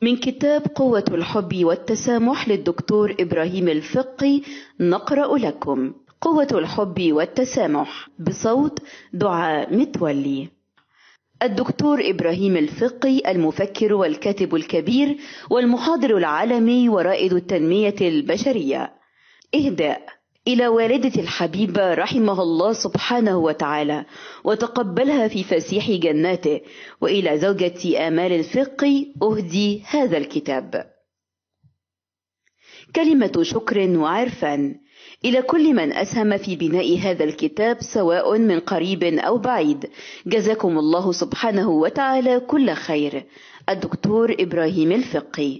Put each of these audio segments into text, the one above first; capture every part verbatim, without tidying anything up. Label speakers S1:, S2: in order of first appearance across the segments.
S1: من كتاب قوة الحب والتسامح للدكتور إبراهيم الفقي نقرأ لكم قوة الحب والتسامح بصوت دعاء متولي. الدكتور إبراهيم الفقي المفكر والكاتب الكبير والمحاضر العالمي ورائد التنمية البشرية. إهداء إلى والدة الحبيبة رحمها الله سبحانه وتعالى وتقبلها في فسيح جناته، وإلى زوجة آمال الفقي أهدي هذا الكتاب. كلمة شكر وعرفان إلى كل من أسهم في بناء هذا الكتاب سواء من قريب أو بعيد، جزاكم الله سبحانه وتعالى كل خير. الدكتور إبراهيم الفقي.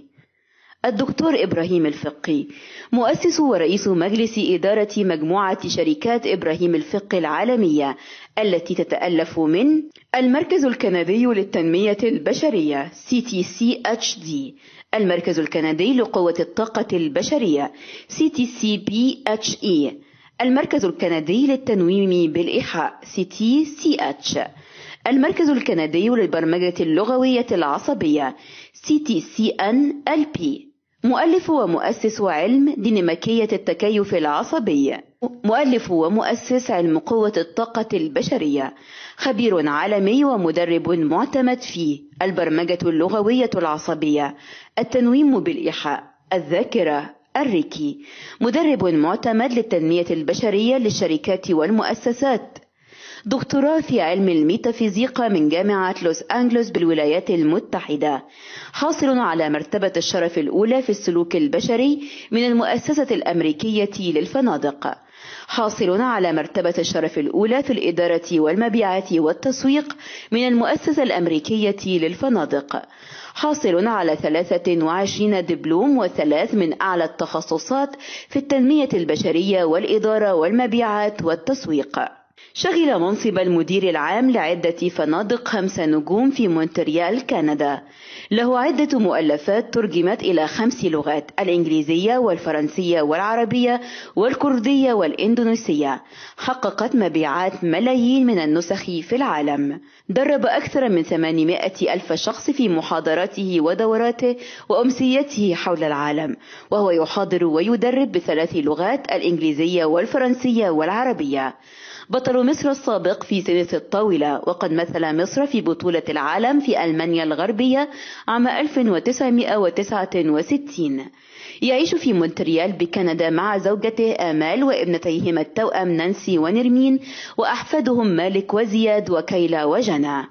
S1: الدكتور إبراهيم الفقي مؤسس ورئيس مجلس إدارة مجموعة شركات إبراهيم الفقي العالمية التي تتألف من المركز الكندي للتنمية البشرية سي تي سي إتش دي، المركز الكندي لقوة الطاقة البشرية سي تي سي بي إتش إي، المركز الكندي للتنويم بالإيحاء سي تي سي إتش، المركز الكندي للبرمجة اللغوية العصبية سي تي سي إن إل بي. مؤلف ومؤسس علم ديناميكية التكيف العصبي، مؤلف ومؤسس علم قوة الطاقة البشرية، خبير عالمي ومدرب معتمد في البرمجة اللغوية العصبية، التنويم بالإيحاء، الذاكرة، الريكي، مدرب معتمد للتنمية البشرية للشركات والمؤسسات، دكتوراه في علم الميتافيزيقا من جامعة لوس أنجلوس بالولايات المتحدة، حاصل على مرتبة الشرف الأولى في السلوك البشري من المؤسسة الأمريكية للفنادق، حاصل على مرتبة الشرف الأولى في الإدارة والمبيعات والتسويق من المؤسسة الأمريكية للفنادق، حاصل على ثلاثة وعشرين دبلوم وثلاث من أعلى التخصصات في التنمية البشرية والإدارة والمبيعات والتسويق. شغل منصب المدير العام لعدة فنادق خمسة نجوم في مونتريال كندا. له عدة مؤلفات ترجمت إلى خمس لغات: الإنجليزية والفرنسية والعربية والكردية والإندونيسية. حققت مبيعات ملايين من النسخ في العالم. درب أكثر من ثمانمائة ألف شخص في محاضراته ودوراته وأمسيته حول العالم، وهو يحاضر ويدرب بثلاث لغات: الإنجليزية والفرنسية والعربية. بطل مصر السابق في تنس الطاولة، وقد مثل مصر في بطولة العالم في ألمانيا الغربية عام ألف وتسعمائة وتسعة وستين. يعيش في مونتريال بكندا مع زوجته آمال وابنتيهما التوأم نانسي ونرمين وأحفادهم مالك وزياد وكيلا وجنى.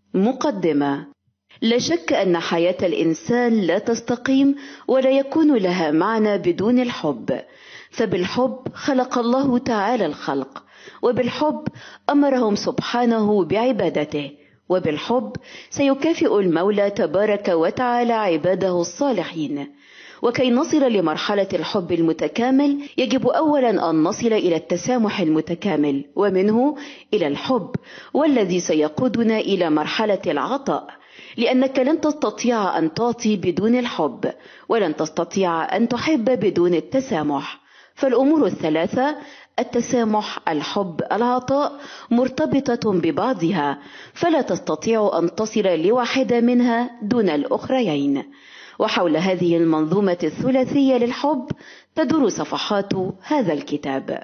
S1: مقدمة. لا شك أن حياة الإنسان لا تستقيم ولا يكون لها معنى بدون الحب، فبالحب خلق الله تعالى الخلق، وبالحب أمرهم سبحانه بعبادته، وبالحب سيكافئ المولى تبارك وتعالى عباده الصالحين. وكي نصل لمرحلة الحب المتكامل يجب أولا أن نصل إلى التسامح المتكامل، ومنه إلى الحب، والذي سيقودنا إلى مرحلة العطاء، لأنك لن تستطيع أن تعطي بدون الحب، ولن تستطيع أن تحب بدون التسامح. فالأمور الثلاثة: التسامح، الحب، العطاء، مرتبطة ببعضها، فلا تستطيع أن تصل لواحدة منها دون الأخريين. وحول هذه المنظومة الثلاثية للحب تدور صفحات هذا الكتاب.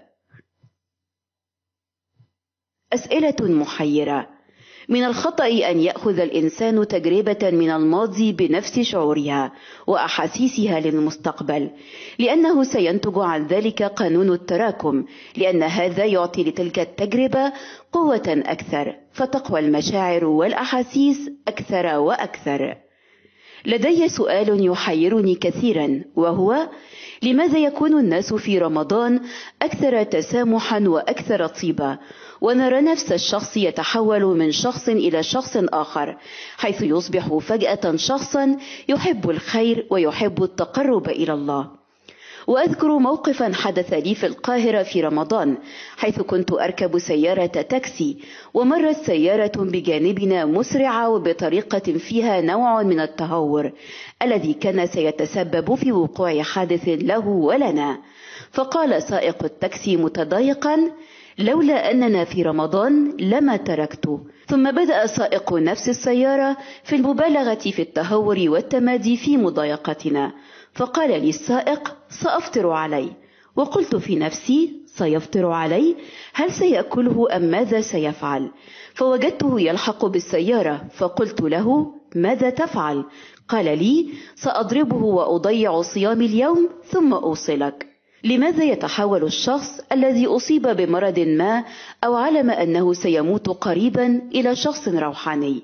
S1: أسئلة محيرة. من الخطأ أن يأخذ الإنسان تجربة من الماضي بنفس شعورها وأحاسيسها للمستقبل، لأنه سينتج عن ذلك قانون التراكم، لأن هذا يعطي لتلك التجربة قوة أكثر، فتقوى المشاعر والأحاسيس أكثر وأكثر. لدي سؤال يحيرني كثيرا، وهو: لماذا يكون الناس في رمضان أكثر تسامحا وأكثر طيبة، ونرى نفس الشخص يتحول من شخص إلى شخص آخر، حيث يصبح فجأة شخصا يحب الخير ويحب التقرب إلى الله؟ وأذكر موقفا حدث لي في القاهرة في رمضان، حيث كنت أركب سيارة تاكسي، ومرت سيارة بجانبنا مسرعة وبطريقة فيها نوع من التهور الذي كان سيتسبب في وقوع حادث له ولنا. فقال سائق التاكسي متضايقا: لولا أننا في رمضان لما تركته. ثم بدأ سائق نفس السيارة في المبالغة في التهور والتمادي في مضايقتنا، فقال لي السائق: سأفطر علي. وقلت في نفسي: سيفطر علي؟ هل سيأكله أم ماذا سيفعل؟ فوجدته يلحق بالسيارة، فقلت له: ماذا تفعل؟ قال لي: سأضربه وأضيع صيامي اليوم ثم أوصلك. لماذا يتحول الشخص الذي أصيب بمرض ما أو علم أنه سيموت قريبا إلى شخص روحاني؟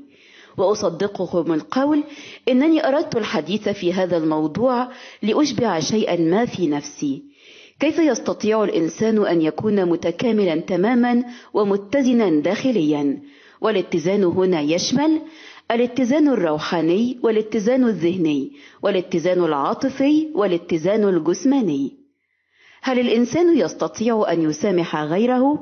S1: وأصدقكم القول إنني أردت الحديث في هذا الموضوع لأشبع شيئا ما في نفسي. كيف يستطيع الإنسان أن يكون متكاملا تماما ومتزنا داخليا؟ والاتزان هنا يشمل الاتزان الروحاني والاتزان الذهني والاتزان العاطفي والاتزان الجسماني. هل الإنسان يستطيع أن يسامح غيره؟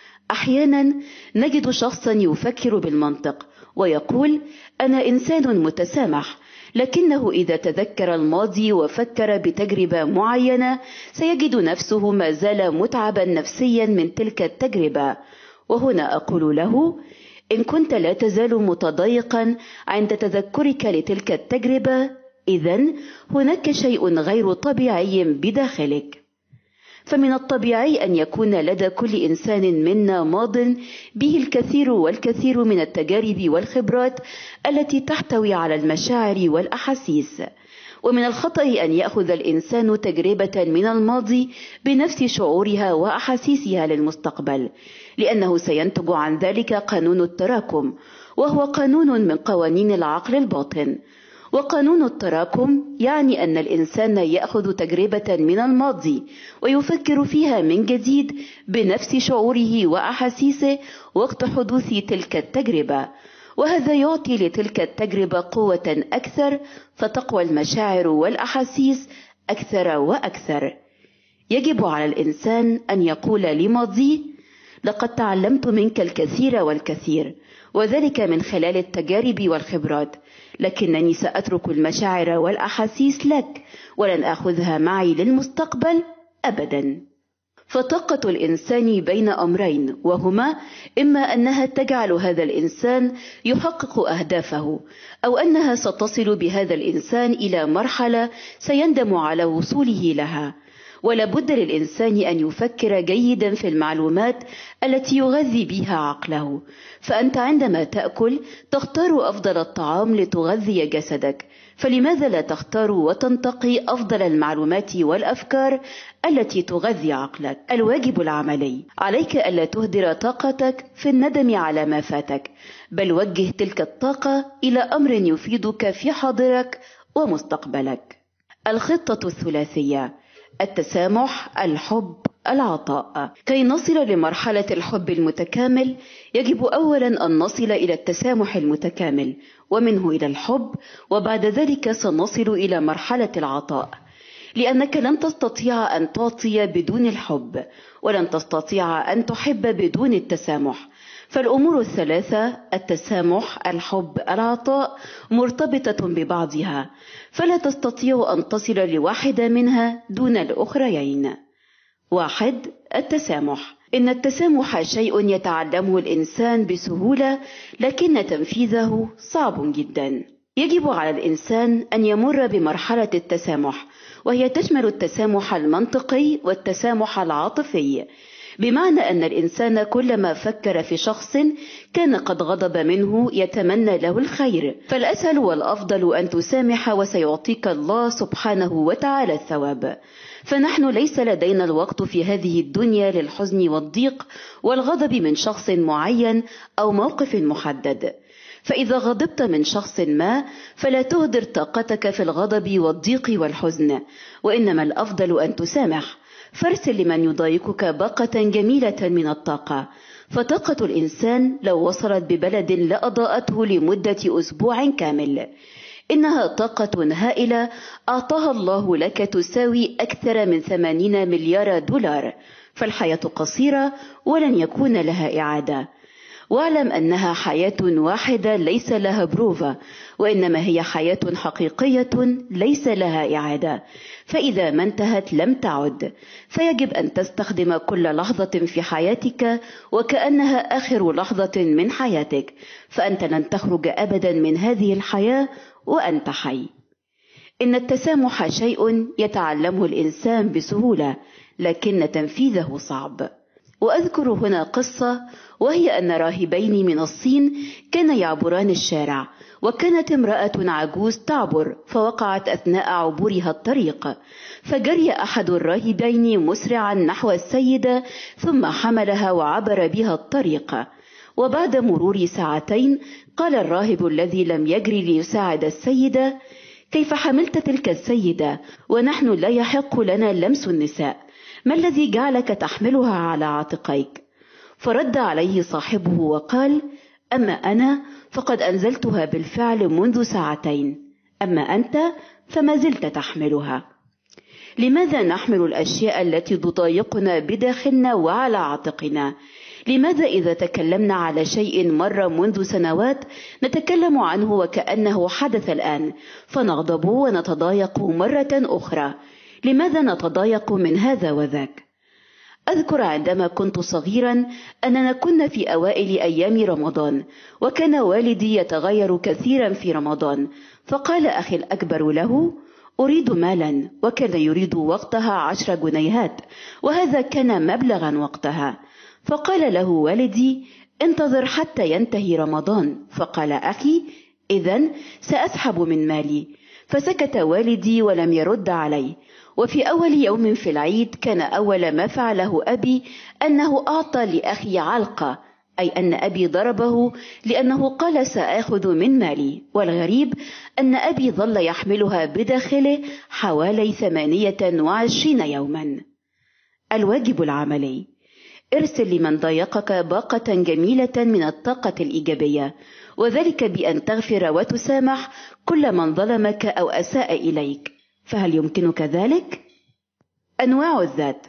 S1: أحيانا نجد شخصا يفكر بالمنطق ويقول: أنا إنسان متسامح، لكنه إذا تذكر الماضي وفكر بتجربة معينة سيجد نفسه ما زال متعبا نفسيا من تلك التجربة. وهنا أقول له: إن كنت لا تزال متضايقا عند تذكرك لتلك التجربة، إذن هناك شيء غير طبيعي بداخلك. فمن الطبيعي أن يكون لدى كل إنسان منا ماض به الكثير والكثير من التجارب والخبرات التي تحتوي على المشاعر والأحاسيس، ومن الخطأ أن يأخذ الإنسان تجربة من الماضي بنفس شعورها وأحاسيسها للمستقبل، لأنه سينتج عن ذلك قانون التراكم، وهو قانون من قوانين العقل الباطن. وقانون التراكم يعني أن الإنسان يأخذ تجربة من الماضي ويفكر فيها من جديد بنفس شعوره وأحاسيسه وقت حدوث تلك التجربة، وهذا يعطي لتلك التجربة قوة أكثر، فتقوى المشاعر والأحاسيس أكثر وأكثر. يجب على الإنسان أن يقول لماضيه: لقد تعلمت منك الكثير والكثير، وذلك من خلال التجارب والخبرات، لكنني سأترك المشاعر والأحاسيس لك ولن أخذها معي للمستقبل أبدا. فطاقة الإنسان بين أمرين، وهما إما أنها تجعل هذا الإنسان يحقق أهدافه، أو أنها ستصل بهذا الإنسان إلى مرحلة سيندم على وصوله لها. ولا بد للإنسان أن يفكر جيدا في المعلومات التي يغذي بها عقله، فأنت عندما تأكل تختار أفضل الطعام لتغذي جسدك، فلماذا لا تختار وتنتقي أفضل المعلومات والأفكار التي تغذي عقلك؟ الواجب العملي: عليك ألا تهدر طاقتك في الندم على ما فاتك، بل وجه تلك الطاقة إلى أمر يفيدك في حاضرك ومستقبلك. الخطة الثلاثية: التسامح، الحب، العطاء. كي نصل لمرحلة الحب المتكامل يجب أولا أن نصل إلى التسامح المتكامل، ومنه إلى الحب، وبعد ذلك سنصل إلى مرحلة العطاء، لأنك لن تستطيع أن تعطي بدون الحب، ولن تستطيع أن تحب بدون التسامح. فالأمور الثلاثة: التسامح، الحب، العطاء، مرتبطة ببعضها، فلا تستطيع أن تصل لواحدة منها دون الأخريين. واحد: التسامح. إن التسامح شيء يتعلمه الإنسان بسهولة، لكن تنفيذه صعب جدا. يجب على الإنسان أن يمر بمرحلة التسامح، وهي تشمل التسامح المنطقي والتسامح العاطفي، بمعنى أن الإنسان كلما فكر في شخص كان قد غضب منه يتمنى له الخير، فالأسهل والأفضل أن تسامح وسيعطيك الله سبحانه وتعالى الثواب. فنحن ليس لدينا الوقت في هذه الدنيا للحزن والضيق والغضب من شخص معين أو موقف محدد. فإذا غضبت من شخص ما فلا تهدر طاقتك في الغضب والضيق والحزن، وإنما الأفضل أن تسامح، فارسل لمن يضايقك باقة جميلة من الطاقة. فطاقة الإنسان لو وصلت ببلد لأضاءته لمدة أسبوع كامل. إنها طاقة هائلة أعطاها الله لك، تساوي أكثر من ثمانين مليار دولار، فالحياة قصيرة ولن يكون لها إعادة. واعلم أنها حياة واحدة ليس لها بروفا، وإنما هي حياة حقيقية ليس لها إعادة، فإذا ما انتهت لم تعد، فيجب أن تستخدم كل لحظة في حياتك وكأنها آخر لحظة من حياتك، فأنت لن تخرج أبدا من هذه الحياة وأنت حي. إن التسامح شيء يتعلمه الإنسان بسهولة، لكن تنفيذه صعب. وأذكر هنا قصة، وهي أن راهبين من الصين كان يعبران الشارع، وكانت امرأة عجوز تعبر، فوقعت أثناء عبورها الطريق، فجري أحد الراهبين مسرعا نحو السيدة ثم حملها وعبر بها الطريق. وبعد مرور ساعتين قال الراهب الذي لم يجري ليساعد السيدة: كيف حملت تلك السيدة ونحن لا يحق لنا لمس النساء؟ ما الذي جعلك تحملها على عاتقيك؟ فرد عليه صاحبه وقال: أما أنا فقد أنزلتها بالفعل منذ ساعتين، أما أنت فما زلت تحملها. لماذا نحمل الأشياء التي تضايقنا بداخلنا وعلى عاتقنا؟ لماذا إذا تكلمنا على شيء مر منذ سنوات نتكلم عنه وكأنه حدث الآن، فنغضب ونتضايق مرة أخرى؟ لماذا نتضايق من هذا وذاك؟ أذكر عندما كنت صغيرا أننا كنا في أوائل أيام رمضان، وكان والدي يتغير كثيرا في رمضان، فقال أخي الأكبر له: أريد مالا، وكان يريد وقتها عشر جنيهات، وهذا كان مبلغا وقتها. فقال له والدي: انتظر حتى ينتهي رمضان. فقال أخي: إذن سأسحب من مالي. فسكت والدي ولم يرد علي. وفي أول يوم في العيد كان أول ما فعله أبي أنه أعطى لأخي علقة، أي أن أبي ضربه لأنه قال سآخذ من مالي. والغريب أن أبي ظل يحملها بداخله حوالي ثمانية وعشرين يوما. الواجب العملي: ارسل لمن ضايقك باقة جميلة من الطاقة الإيجابية، وذلك بأن تغفر وتسامح كل من ظلمك أو أساء إليك. فهل يمكنك ذلك؟ أنواع الذات: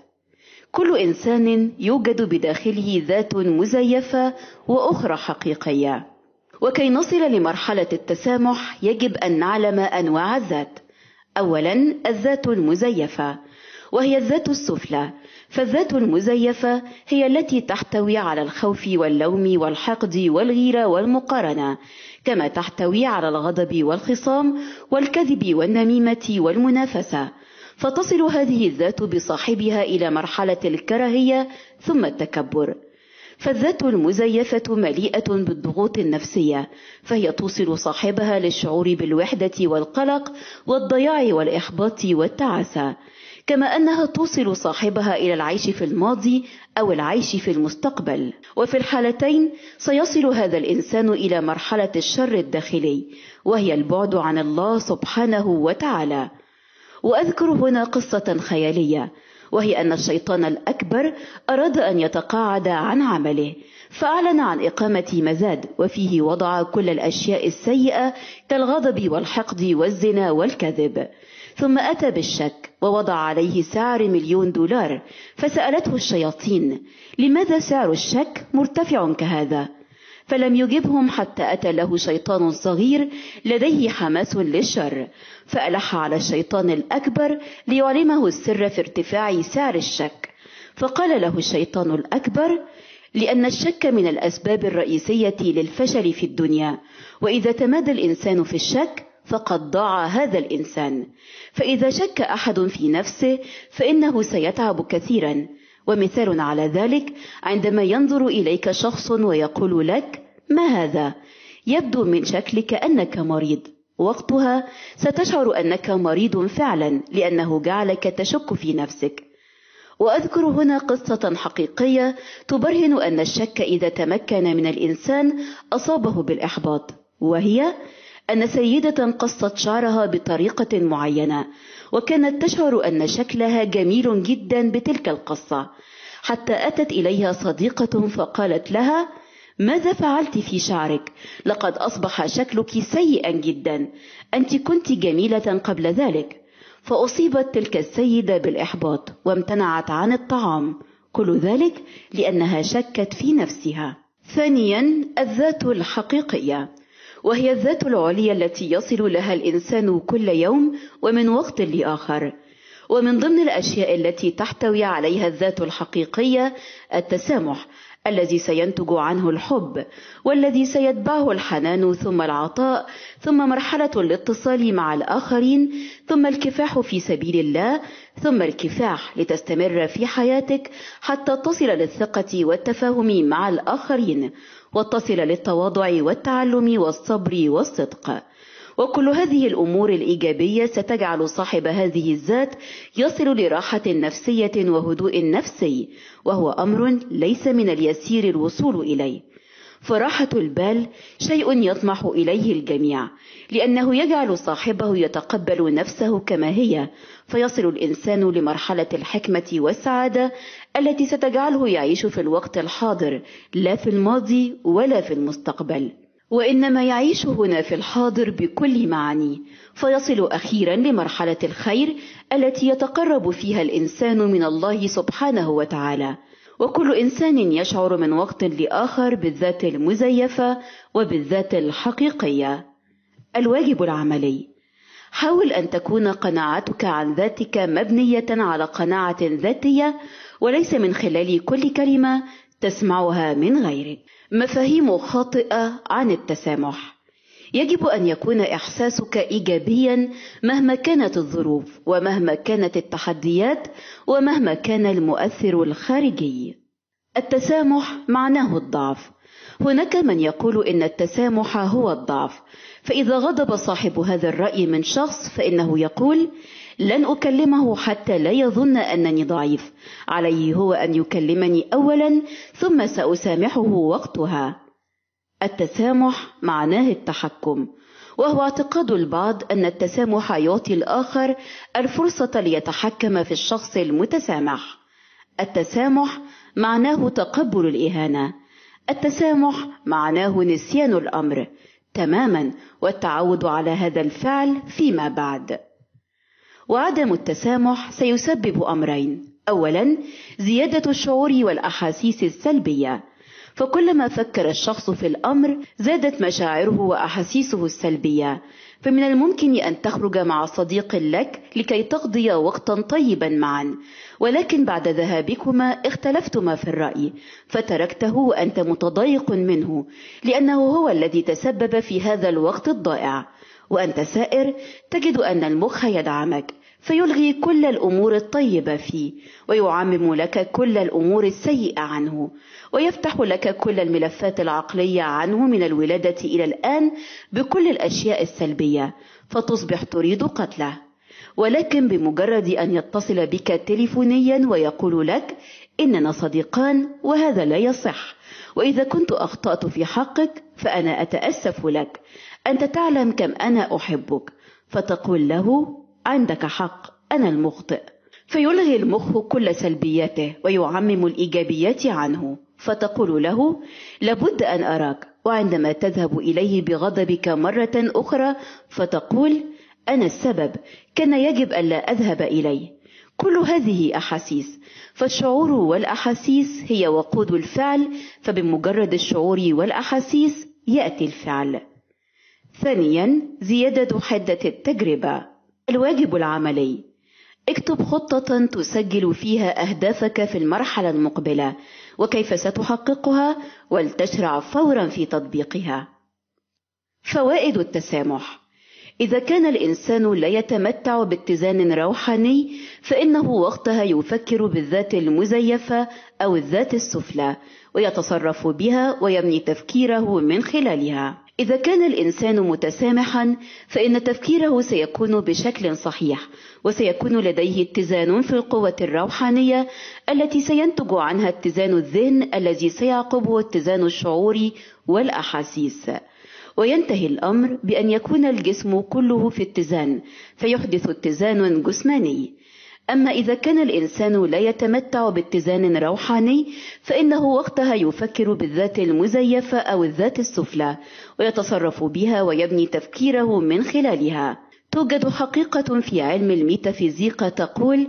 S1: كل إنسان يوجد بداخله ذات مزيفة وأخرى حقيقية، وكي نصل لمرحلة التسامح يجب أن نعلم أنواع الذات. أولا، الذات المزيفة، وهي الذات السفلى. فالذات المزيفة هي التي تحتوي على الخوف واللوم والحقد والغيرة والمقارنة، كما تحتوي على الغضب والخصام والكذب والنميمة والمنافسة، فتصل هذه الذات بصاحبها إلى مرحلة الكراهية ثم التكبر. فالذات المزيفة مليئة بالضغوط النفسية، فهي توصل صاحبها للشعور بالوحدة والقلق والضياع والإحباط والتعاسة، كما أنها توصل صاحبها إلى العيش في الماضي أو العيش في المستقبل. وفي الحالتين سيصل هذا الإنسان إلى مرحلة الشر الداخلي، وهي البعد عن الله سبحانه وتعالى. وأذكر هنا قصة خيالية، وهي أن الشيطان الأكبر أراد أن يتقاعد عن عمله، فأعلن عن إقامة مزاد، وفيه وضع كل الأشياء السيئة كالغضب والحقد والزنا والكذب. ثم أتى بالشك ووضع عليه سعر مليون دولار، فسألته الشياطين: لماذا سعر الشك مرتفع كهذا؟ فلم يجبهم حتى أتى له شيطان صغير لديه حماس للشر، فألح على الشيطان الأكبر ليعلمه السر في ارتفاع سعر الشك. فقال له الشيطان الأكبر: لأن الشك من الأسباب الرئيسية للفشل في الدنيا، وإذا تمادى الإنسان في الشك فقد ضاع هذا الإنسان. فإذا شك أحد في نفسه فإنه سيتعب كثيرا. ومثال على ذلك عندما ينظر إليك شخص ويقول لك: ما هذا؟ يبدو من شكلك أنك مريض. وقتها ستشعر أنك مريض فعلا، لأنه جعلك تشك في نفسك. وأذكر هنا قصة حقيقية تبرهن أن الشك إذا تمكن من الإنسان أصابه بالإحباط، وهي أن سيدة قصت شعرها بطريقة معينة، وكانت تشعر أن شكلها جميل جدا بتلك القصة، حتى أتت إليها صديقة فقالت لها: ماذا فعلت في شعرك؟ لقد أصبح شكلك سيئا جدا، أنت كنت جميلة قبل ذلك. فأصيبت تلك السيدة بالإحباط وامتنعت عن الطعام، كل ذلك لأنها شكت في نفسها. ثانيا، الذات الحقيقية، وهي الذات العليا التي يصل لها الإنسان كل يوم ومن وقت لآخر. ومن ضمن الأشياء التي تحتوي عليها الذات الحقيقية التسامح، الذي سينتج عنه الحب، والذي سيتبعه الحنان ثم العطاء، ثم مرحلة الاتصال مع الآخرين، ثم الكفاح في سبيل الله، ثم الكفاح لتستمر في حياتك حتى تصل للثقة والتفاهم مع الآخرين، وتصل للتواضع والتعلم والصبر والصدق. وكل هذه الأمور الإيجابية ستجعل صاحب هذه الذات يصل لراحة نفسية وهدوء نفسي، وهو أمر ليس من اليسير الوصول إليه. فراحة البال شيء يطمح إليه الجميع، لأنه يجعل صاحبه يتقبل نفسه كما هي، فيصل الإنسان لمرحلة الحكمة والسعادة التي ستجعله يعيش في الوقت الحاضر، لا في الماضي ولا في المستقبل، وإنما يعيش هنا في الحاضر بكل معانيه، فيصل أخيرا لمرحلة الخير التي يتقرب فيها الإنسان من الله سبحانه وتعالى. وكل إنسان يشعر من وقت لآخر بالذات المزيفة وبالذات الحقيقية. الواجب العملي: حاول أن تكون قناعتك عن ذاتك مبنية على قناعة ذاتية، وليس من خلال كل كلمة تسمعها من غيرك. مفاهيم خاطئة عن التسامح: يجب أن يكون إحساسك إيجابيا مهما كانت الظروف، ومهما كانت التحديات، ومهما كان المؤثر الخارجي. التسامح معناه الضعف. هناك من يقول إن التسامح هو الضعف، فإذا غضب صاحب هذا الرأي من شخص فإنه يقول: لن أكلمه حتى لا يظن أنني ضعيف، عليه هو أن يكلمني أولا ثم سأسامحه وقتها. التسامح معناه التحكم، وهو اعتقاد البعض أن التسامح يعطي الآخر الفرصة ليتحكم في الشخص المتسامح. التسامح معناه تقبل الإهانة. التسامح معناه نسيان الأمر تماما والتعود على هذا الفعل فيما بعد. وعدم التسامح سيسبب أمرين: أولا، زيادة الشعور والأحاسيس السلبية، فكلما فكر الشخص في الأمر زادت مشاعره وأحاسيسه السلبية، فمن الممكن أن تخرج مع صديق لك لكي تقضي وقتا طيبا معا، ولكن بعد ذهابكما اختلفتما في الرأي، فتركته وأنت متضايق منه لأنه هو الذي تسبب في هذا الوقت الضائع. وأنت سائر تجد أن المخ يدعمك، فيلغي كل الأمور الطيبة فيه، ويعمم لك كل الأمور السيئة عنه، ويفتح لك كل الملفات العقلية عنه من الولادة إلى الآن بكل الأشياء السلبية، فتصبح تريد قتله. ولكن بمجرد أن يتصل بك تليفونيا ويقول لك: إننا صديقان وهذا لا يصح، وإذا كنت أخطأت في حقك فأنا أتأسف لك، أنت تعلم كم أنا أحبك، فتقول له: عندك حق، أنا المخطئ. فيلغي المخ كل سلبياته ويعمم الإيجابيات عنه، فتقول له: لابد أن أراك. وعندما تذهب إليه بغضبك مرة أخرى فتقول: أنا السبب، كان يجب ألا أذهب إليه. كل هذه أحاسيس، فالشعور والأحاسيس هي وقود الفعل، فبمجرد الشعور والأحاسيس يأتي الفعل. ثانيا، زيادة حدة التجربة. الواجب العملي: اكتب خطة تسجل فيها أهدافك في المرحلة المقبلة وكيف ستحققها، ولتشرع فورا في تطبيقها. فوائد التسامح: إذا كان الإنسان لا يتمتع باتزان روحاني فإنه وقتها يفكر بالذات المزيفة أو الذات السفلى، ويتصرف بها ويبني تفكيره من خلالها. إذا كان الإنسان متسامحا فإن تفكيره سيكون بشكل صحيح، وسيكون لديه اتزان في القوة الروحانية التي سينتج عنها اتزان الذهن الذي سيعقبه اتزان الشعور والأحاسيس، وينتهي الأمر بأن يكون الجسم كله في اتزان، فيحدث اتزان جسماني. أما إذا كان الإنسان لا يتمتع باتزان روحاني فإنه وقتها يفكر بالذات المزيفة أو الذات السفلى، ويتصرف بها ويبني تفكيره من خلالها. توجد حقيقة في علم الميتافيزيقا تقول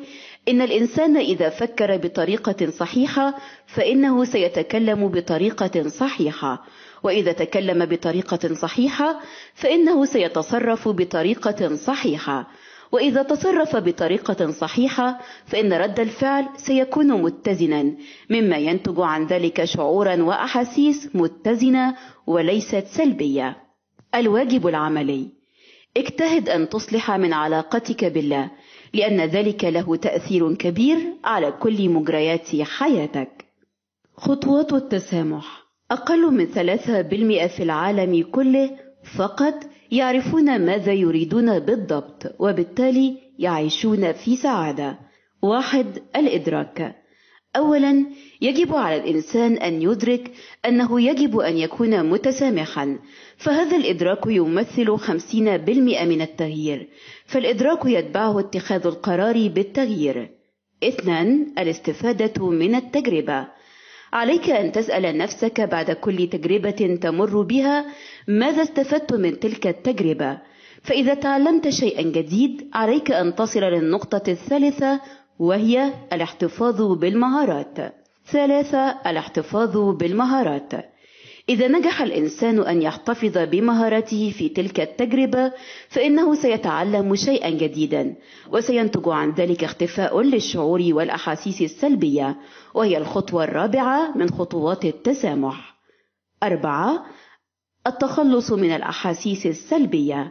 S1: إن الإنسان إذا فكر بطريقة صحيحة فإنه سيتكلم بطريقة صحيحة، وإذا تكلم بطريقة صحيحة فإنه سيتصرف بطريقة صحيحة، وإذا تصرف بطريقة صحيحة فإن رد الفعل سيكون متزنا، مما ينتج عن ذلك شعورا وأحاسيس متزنة وليست سلبية. الواجب العملي: اجتهد أن تصلح من علاقتك بالله، لأن ذلك له تأثير كبير على كل مجريات حياتك. خطوات التسامح: أقل من ثلاثة بالمئة في العالم كله فقط يعرفون ماذا يريدون بالضبط، وبالتالي يعيشون في سعادة. واحد. الإدراك: أولا يجب على الإنسان أن يدرك أنه يجب أن يكون متسامحا، فهذا الإدراك يمثل خمسين بالمئة من التغيير، فالإدراك يتبعه اتخاذ القرار بالتغيير. اثنان. الاستفادة من التجربة: عليك أن تسأل نفسك بعد كل تجربة تمر بها ماذا استفدت من تلك التجربة، فإذا تعلمت شيئا جديد عليك أن تصل للنقطة الثالثة، وهي الاحتفاظ بالمهارات. ثلاثة. الاحتفاظ بالمهارات: إذا نجح الإنسان أن يحتفظ بمهارته في تلك التجربة فإنه سيتعلم شيئا جديدا، وسينتج عن ذلك اختفاء للشعور والأحاسيس السلبية، وهي الخطوة الرابعة من خطوات التسامح. أربعة. التخلص من الأحاسيس السلبية.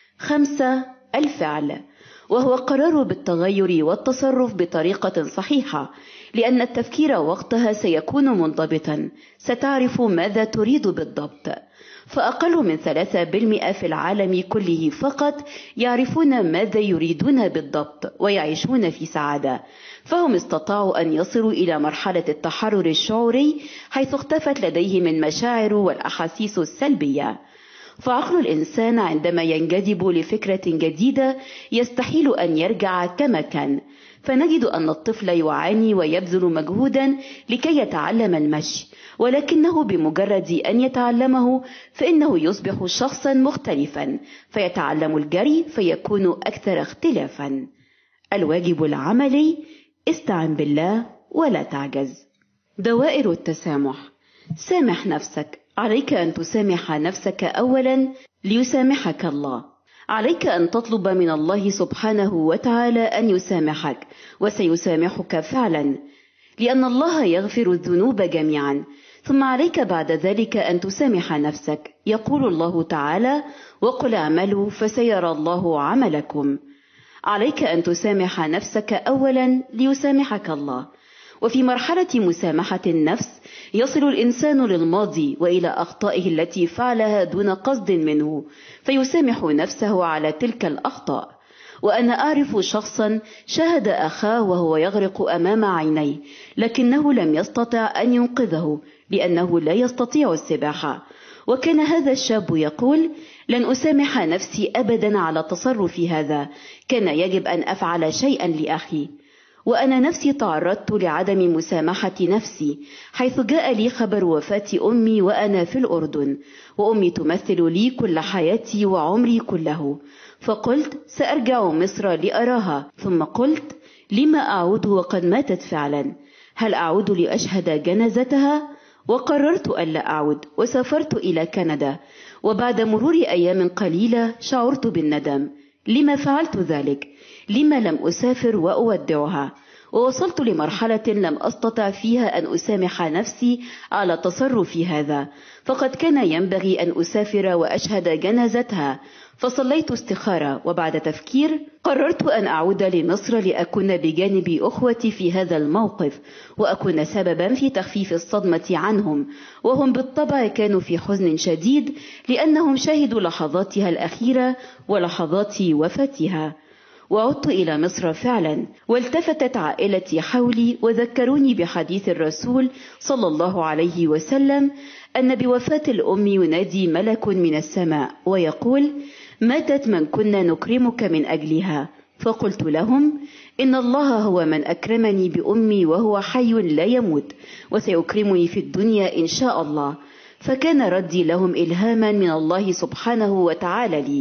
S1: خمسة. الفعل، وهو القرار بالتغير والتصرف بطريقة صحيحة، لأن التفكير وقتها سيكون منضبطا، ستعرف ماذا تريد بالضبط. فأقل من ثلاثة بالمئة في العالم كله فقط يعرفون ماذا يريدون بالضبط ويعيشون في سعادة، فهم استطاعوا أن يصلوا إلى مرحلة التحرر الشعوري، حيث اختفت لديهم المشاعر والأحاسيس السلبية. فعقل الإنسان عندما ينجذب لفكرة جديدة يستحيل أن يرجع كما كان، فنجد أن الطفل يعاني ويبذل مجهودا لكي يتعلم المشي، ولكنه بمجرد أن يتعلمه فإنه يصبح شخصا مختلفا، فيتعلم الجري فيكون أكثر اختلافا. الواجب العملي: استعن بالله ولا تعجز. دوائر التسامح: سامح نفسك. عليك أن تسامح نفسك أولا ليسامحك الله. عليك أن تطلب من الله سبحانه وتعالى أن يسامحك، وسيسامحك فعلا، لأن الله يغفر الذنوب جميعا. ثم عليك بعد ذلك أن تسامح نفسك. يقول الله تعالى: وقل اعملوا فسيرى الله عملكم. عليك أن تسامح نفسك أولا ليسامحك الله. وفي مرحلة مسامحة النفس يصل الإنسان للماضي وإلى أخطائه التي فعلها دون قصد منه، فيسامح نفسه على تلك الأخطاء. وأنا أعرف شخصا شاهد أخاه وهو يغرق أمام عينيه، لكنه لم يستطع أن ينقذه لأنه لا يستطيع السباحة، وكان هذا الشاب يقول: لن أسامح نفسي أبدا على تصرفي هذا، كان يجب أن أفعل شيئا لأخي. وأنا نفسي تعرضت لعدم مسامحة نفسي، حيث جاء لي خبر وفاة أمي وأنا في الأردن، وأمي تمثل لي كل حياتي وعمري كله، فقلت سأرجع مصر لأراها. ثم قلت: لما أعود وقد ماتت فعلا؟ هل أعود لأشهد جنازتها؟ وقررت ألا أعود، وسافرت إلى كندا. وبعد مرور أيام قليلة شعرت بالندم. لما فعلت ذلك؟ لما لم أسافر وأودعها؟ ووصلت لمرحلة لم أستطع فيها أن أسامح نفسي على تصرفي هذا، فقد كان ينبغي أن أسافر وأشهد جنازتها. فصليت استخارة، وبعد تفكير قررت أن أعود لمصر لأكون بجانب أخوتي في هذا الموقف، وأكون سببا في تخفيف الصدمة عنهم، وهم بالطبع كانوا في حزن شديد لأنهم شهدوا لحظاتها الأخيرة ولحظات وفاتها. وعدت إلى مصر فعلا، والتفتت عائلتي حولي وذكروني بحديث الرسول صلى الله عليه وسلم أن بوفاة الأم ينادي ملك من السماء ويقول: ماتت من كنا نكرمك من أجلها. فقلت لهم: إن الله هو من أكرمني بأمي وهو حي لا يموت، وسيكرمني في الدنيا إن شاء الله. فكان ردي لهم إلهاما من الله سبحانه وتعالى لي.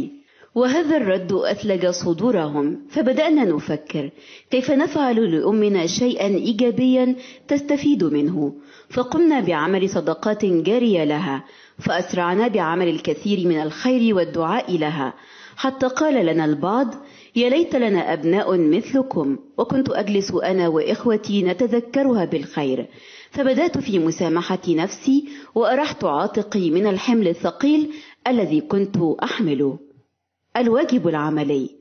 S1: وهذا الرد أثلج صدورهم، فبدأنا نفكر كيف نفعل لأمنا شيئا إيجابيا تستفيد منه، فقمنا بعمل صدقات جارية لها، فأسرعنا بعمل الكثير من الخير والدعاء لها، حتى قال لنا البعض: يا ليت لنا أبناء مثلكم. وكنت أجلس أنا وإخوتي نتذكرها بالخير، فبدأت في مسامحة نفسي وأرحت عاتقي من الحمل الثقيل الذي كنت أحمله. الواجب العملي: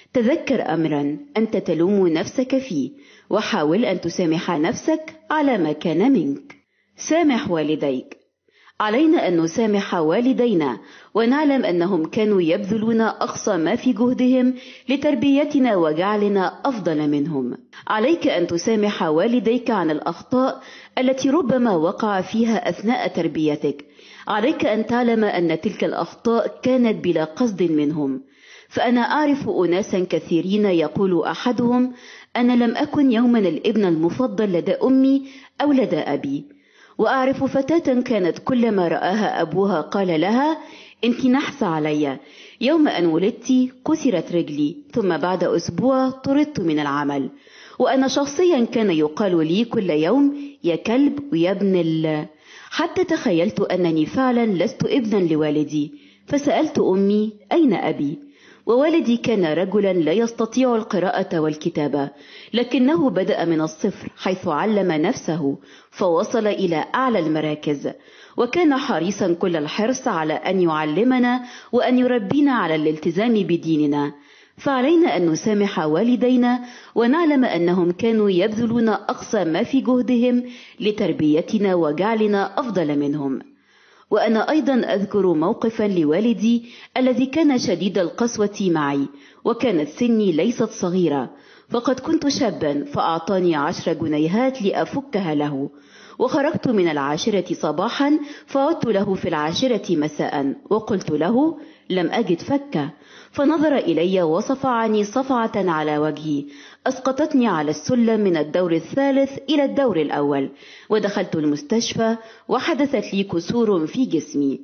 S1: تذكر أمرا أنت تلوم نفسك فيه، وحاول أن تسامح نفسك على ما كان منك. سامح والديك. علينا أن نسامح والدينا ونعلم أنهم كانوا يبذلون أقصى ما في جهدهم لتربيتنا وجعلنا أفضل منهم. عليك أن تسامح والديك عن الأخطاء التي ربما وقع فيها أثناء تربيتك. عليك أن تعلم أن تلك الأخطاء كانت بلا قصد منهم، فأنا أعرف أناسا كثيرين يقول أحدهم: أنا لم أكن يوما الابن المفضل لدى أمي أو لدى أبي. وأعرف فتاة كانت كلما رآها أبوها قال لها: أنت نحس علي. يوم أن ولدت كسرت رجلي، ثم بعد أسبوع طردت من العمل. وأنا شخصيا كان يقال لي كل يوم: يا كلب ويا ابن ال... حتى تخيلت أنني فعلا لست ابنا لوالدي، فسألت أمي: أين أبي؟ ووالدي كان رجلا لا يستطيع القراءة والكتابة، لكنه بدأ من الصفر حيث علم نفسه فوصل إلى أعلى المراكز، وكان حريصا كل الحرص على أن يعلمنا وأن يربينا على الالتزام بديننا. فعلينا أن نسامح والدينا ونعلم أنهم كانوا يبذلون أقصى ما في جهدهم لتربيتنا وجعلنا أفضل منهم. وأنا أيضا أذكر موقفا لوالدي الذي كان شديد القسوة معي، وكانت سني ليست صغيرة، فقد كنت شابا فأعطاني عشر جنيهات لأفكها له، وخرجت من العاشرة صباحا فعدت له في العاشرة مساء وقلت له: لم أجد فكة. فنظر إلي وصفعني صفعة على وجهي أسقطتني على السلم من الدور الثالث إلى الدور الأول، ودخلت المستشفى وحدثت لي كسور في جسمي.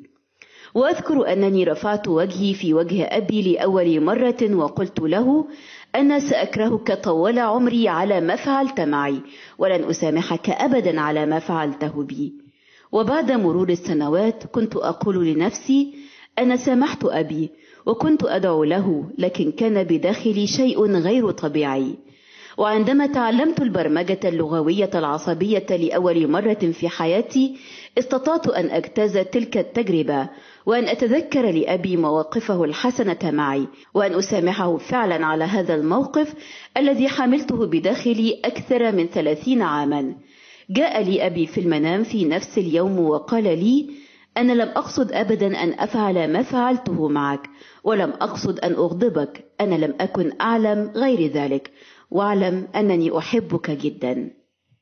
S1: وأذكر أنني رفعت وجهي في وجه أبي لأول مرة وقلت له: أنا سأكرهك طوال عمري على ما فعلت معي، ولن أسامحك أبدا على ما فعلته بي. وبعد مرور السنوات كنت أقول لنفسي: أنا سامحت أبي وكنت أدعو له، لكن كان بداخلي شيء غير طبيعي. وعندما تعلمت البرمجة اللغوية العصبية لأول مرة في حياتي استطعت أن أجتاز تلك التجربة، وأن أتذكر لأبي مواقفه الحسنة معي، وأن أسامحه فعلا على هذا الموقف الذي حملته بداخلي أكثر من ثلاثين عاما. جاء لي أبي في المنام في نفس اليوم وقال لي: أنا لم أقصد أبدا أن أفعل ما فعلته معك، ولم أقصد أن أغضبك، أنا لم أكن أعلم غير ذلك، واعلم أنني أحبك جدا.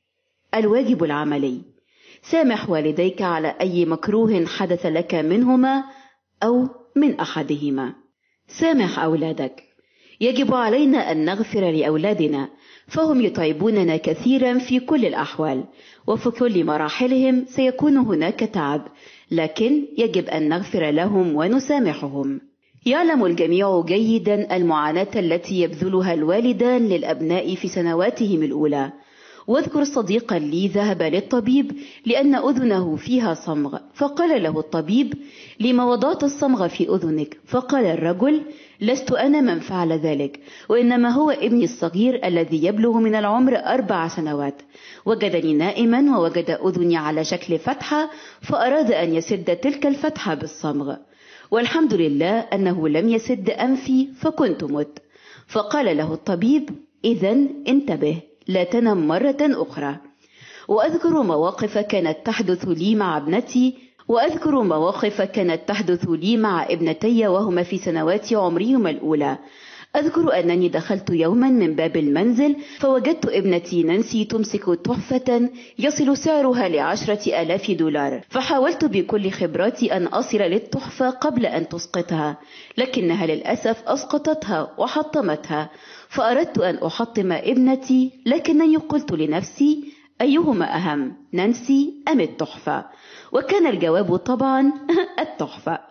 S1: الواجب العملي: سامح والديك على أي مكروه حدث لك منهما أو من أحدهما. سامح أولادك. يجب علينا أن نغفر لأولادنا، فهم يتعبوننا كثيرا في كل الأحوال، وفي كل مراحلهم سيكون هناك تعب، لكن يجب أن نغفر لهم ونسامحهم. يعلم الجميع جيدا المعاناة التي يبذلها الوالدان للأبناء في سنواتهم الأولى. واذكر صديقا لي ذهب للطبيب لأن أذنه فيها صمغ، فقال له الطبيب: لما وضعت الصمغ في أذنك؟ فقال الرجل: لست أنا من فعل ذلك، وإنما هو ابني الصغير الذي يبلغ من العمر أربع سنوات، وجدني نائما ووجد أذني على شكل فتحة، فأراد أن يسد تلك الفتحة بالصمغ، والحمد لله أنه لم يسد أنفي فكنت مت. فقال له الطبيب: إذن انتبه، لا تنم مرة أخرى. وأذكر مواقف كانت تحدث لي مع ابنتي وأذكر مواقف كانت تحدث لي مع ابنتي وهما في سنوات عمرهما الأولى. أذكر أنني دخلت يوما من باب المنزل فوجدت ابنتي نانسي تمسك تحفة يصل سعرها لعشرة آلاف دولار، فحاولت بكل خبراتي أن أصل للتحفة قبل أن تسقطها، لكنها للأسف أسقطتها وحطمتها. فأردت أن أحطم ابنتي، لكنني قلت لنفسي: أيهما أهم، نانسي أم التحفة؟ وكان الجواب طبعا التحفة.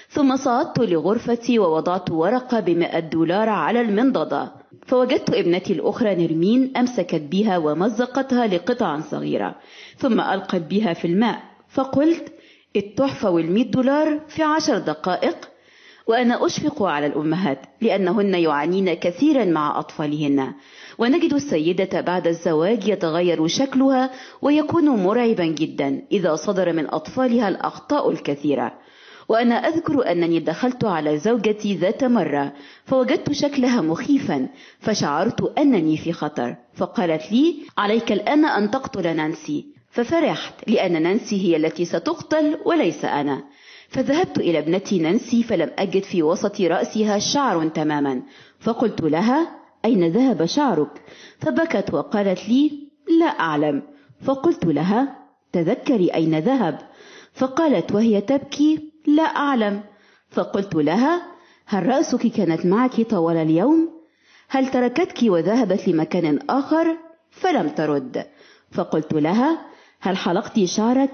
S1: ثم صعدت لغرفتي ووضعت ورقة بمئة دولار على المنضدة، فوجدت ابنتي الأخرى نرمين أمسكت بها ومزقتها لقطع صغيرة ثم ألقت بها في الماء، فقلت التحفة والمئة دولار في عشر دقائق. وأنا أشفق على الأمهات لأنهن يعانين كثيرا مع أطفالهن، ونجد السيدة بعد الزواج يتغير شكلها ويكون مرعبا جدا إذا صدر من أطفالها الأخطاء الكثيرة. وأنا أذكر أنني دخلت على زوجتي ذات مرة فوجدت شكلها مخيفا، فشعرت أنني في خطر، فقالت لي عليك الآن أن تقتل نانسي، ففرحت لأن نانسي هي التي ستقتل وليس أنا. فذهبت إلى ابنتي نانسي فلم أجد في وسط رأسها شعر تماما، فقلت لها أين ذهب شعرك؟ فبكت وقالت لي لا أعلم. فقلت لها تذكري أين ذهب؟ فقالت وهي تبكي لا أعلم. فقلت لها هل رأسك كانت معك طوال اليوم؟ هل تركتك وذهبت لمكان آخر؟ فلم ترد. فقلت لها هل حلقت شعرك؟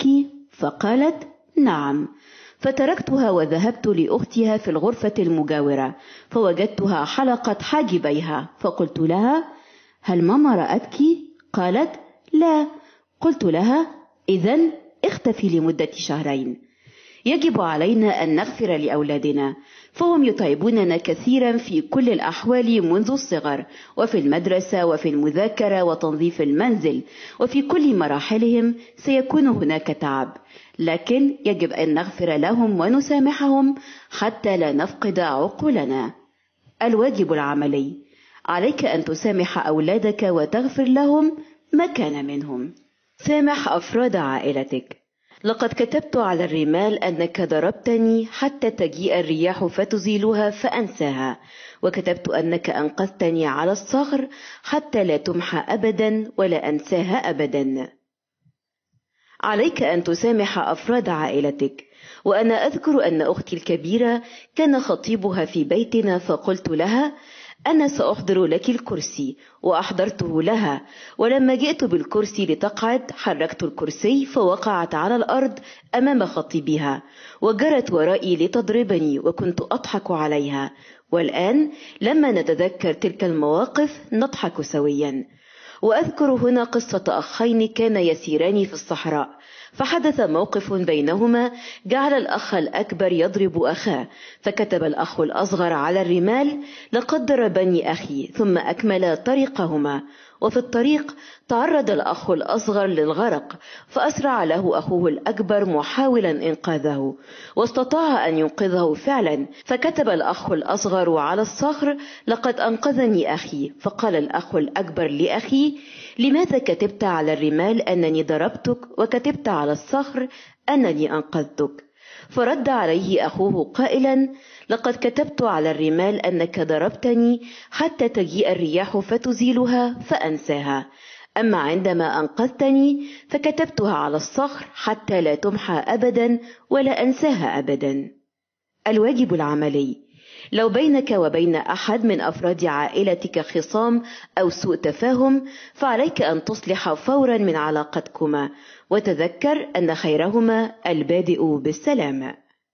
S1: فقالت نعم. فتركتها وذهبت لأختها في الغرفة المجاورة فوجدتها حلقت حاجبيها، فقلت لها هل ماما رأتك؟ قالت لا. قلت لها إذن اختفي لمدة شهرين. يجب علينا أن نغفر لأولادنا، فهم يتعبوننا كثيرا في كل الأحوال منذ الصغر، وفي المدرسة وفي المذاكرة وتنظيف المنزل، وفي كل مراحلهم سيكون هناك تعب، لكن يجب أن نغفر لهم ونسامحهم حتى لا نفقد عقولنا. الواجب العملي: عليك أن تسامح أولادك وتغفر لهم ما كان منهم. سامح أفراد عائلتك. لقد كتبت على الرمال أنك ضربتني حتى تجيء الرياح فتزيلها فأنساها، وكتبت أنك أنقذتني على الصخر حتى لا تمحى أبدا ولا أنساها أبدا. عليك أن تسامح أفراد عائلتك. وأنا أذكر أن أختي الكبيرة كان خطيبها في بيتنا، فقلت لها أنا سأحضر لك الكرسي، وأحضرته لها، ولما جئت بالكرسي لتقعد حركت الكرسي فوقعت على الأرض أمام خطيبها، وجرت ورائي لتضربني وكنت أضحك عليها، والآن لما نتذكر تلك المواقف نضحك سويا. وأذكر هنا قصة أخين كان يسيران في الصحراء، فحدث موقف بينهما جعل الأخ الأكبر يضرب أخاه، فكتب الأخ الأصغر على الرمال لقد ضربني أخي، ثم أكمل طريقهما. وفي الطريق تعرض الأخ الأصغر للغرق، فأسرع له أخوه الأكبر محاولا إنقاذه، واستطاع أن ينقذه فعلا، فكتب الأخ الأصغر على الصخر لقد أنقذني أخي. فقال الأخ الأكبر لأخيه لماذا كتبت على الرمال أنني ضربتك وكتبت على الصخر أنني أنقذتك؟ فرد عليه أخوه قائلا لقد كتبت على الرمال أنك ضربتني حتى تجيء الرياح فتزيلها فأنساها، أما عندما أنقذتني فكتبتها على الصخر حتى لا تمحى أبدا ولا أنساها أبدا. الواجب العملي: لو بينك وبين أحد من أفراد عائلتك خصام أو سوء تفاهم فعليك أن تصلح فورا من علاقتكما، وتذكر أن خيرهما البادئ بالسلام.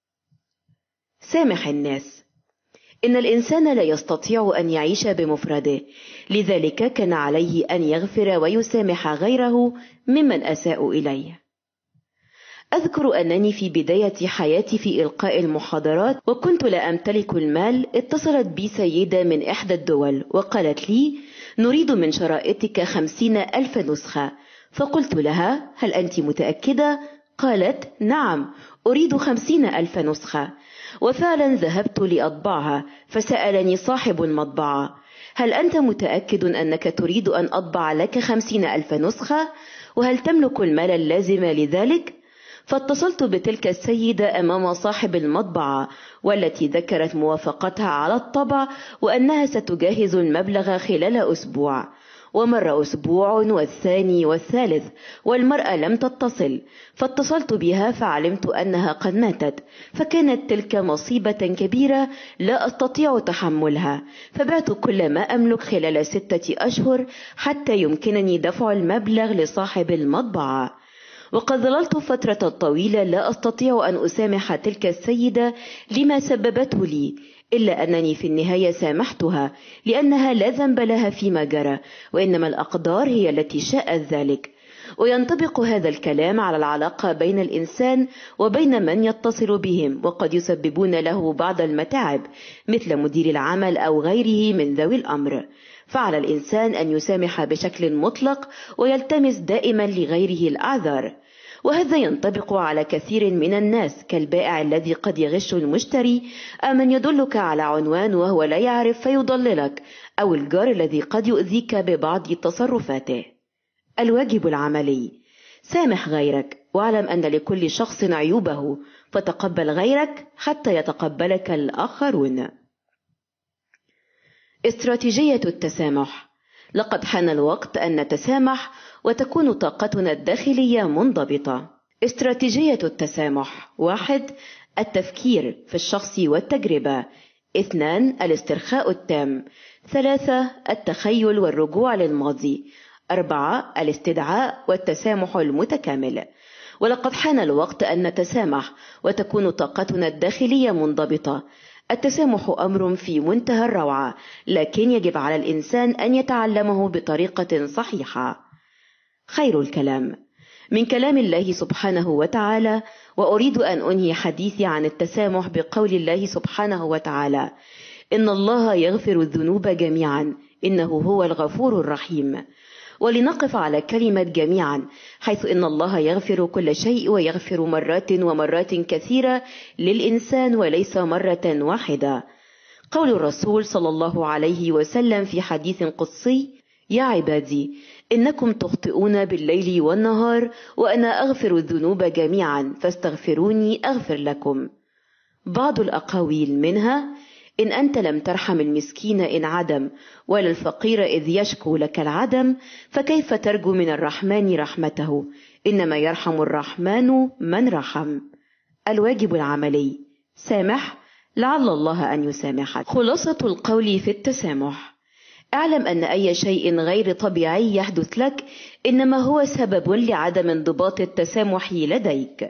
S1: سامح الناس. إن الإنسان لا يستطيع أن يعيش بمفرده، لذلك كان عليه أن يغفر ويسامح غيره ممن أساءوا إليه. أذكر أنني في بداية حياتي في إلقاء المحاضرات وكنت لا أمتلك المال، اتصلت بي سيدة من إحدى الدول وقالت لي نريد من شرائطك خمسين ألف نسخة. فقلت لها هل أنت متأكدة؟ قالت نعم أريد خمسين ألف نسخة. وفعلا ذهبت لأطبعها، فسألني صاحب المطبعة هل أنت متأكد أنك تريد أن أطبع لك خمسين ألف نسخة؟ وهل تملك المال اللازم لذلك؟ فاتصلت بتلك السيدة أمام صاحب المطبعة، والتي ذكرت موافقتها على الطبع وأنها ستجهز المبلغ خلال أسبوع. ومر أسبوع والثاني والثالث والمرأة لم تتصل، فاتصلت بها فعلمت أنها قد ماتت، فكانت تلك مصيبة كبيرة لا أستطيع تحملها، فبعت كل ما أملك خلال ستة أشهر حتى يمكنني دفع المبلغ لصاحب المطبعة. وقد ظللت فترة طويلة لا أستطيع أن أسامح تلك السيدة لما سببته لي، إلا أنني في النهاية سامحتها لأنها لا ذنب لها فيما جرى، وإنما الأقدار هي التي شاءت ذلك. وينطبق هذا الكلام على العلاقة بين الإنسان وبين من يتصل بهم، وقد يسببون له بعض المتاعب مثل مدير العمل أو غيره من ذوي الأمر. فعلى الإنسان أن يسامح بشكل مطلق ويلتمس دائما لغيره الأعذار، وهذا ينطبق على كثير من الناس كالبائع الذي قد يغش المشتري، أو من يدلك على عنوان وهو لا يعرف فيضللك، أو الجار الذي قد يؤذيك ببعض تصرفاته. الواجب العملي: سامح غيرك، واعلم أن لكل شخص عيوبه، فتقبل غيرك حتى يتقبلك الآخرون. استراتيجية التسامح: لقد حان الوقت أن نتسامح وتكون طاقتنا الداخلية منضبطة. استراتيجية التسامح: واحد. التفكير في الشخص والتجربة. اثنان. الاسترخاء التام. ثلاثة. التخيل والرجوع للماضي. أربعة. الاستدعاء والتسامح المتكامل. ولقد حان الوقت أن نتسامح وتكون طاقتنا الداخلية منضبطة. التسامح أمر في منتهى الروعة، لكن يجب على الإنسان أن يتعلمه بطريقة صحيحة. خير الكلام من كلام الله سبحانه وتعالى، وأريد أن أنهي حديثي عن التسامح بقول الله سبحانه وتعالى: إن الله يغفر الذنوب جميعا إنه هو الغفور الرحيم. ولنقف على كلمة جميعا، حيث إن الله يغفر كل شيء، ويغفر مرات ومرات كثيرة للإنسان وليس مرة واحدة. قول الرسول صلى الله عليه وسلم في حديث قدسي: يا عبادي إنكم تخطئون بالليل والنهار وأنا أغفر الذنوب جميعا فاستغفروني أغفر لكم. بعض الأقاويل منها: إن أنت لم ترحم المسكين إن عدم، ولا الفقير إذ يشكو لك العدم، فكيف ترجو من الرحمن رحمته؟ إنما يرحم الرحمن من رحم. الواجب العملي: سامح لعل الله أن يسامحك. خلاصة القول في التسامح: اعلم أن أي شيء غير طبيعي يحدث لك إنما هو سبب لعدم انضباط التسامح لديك.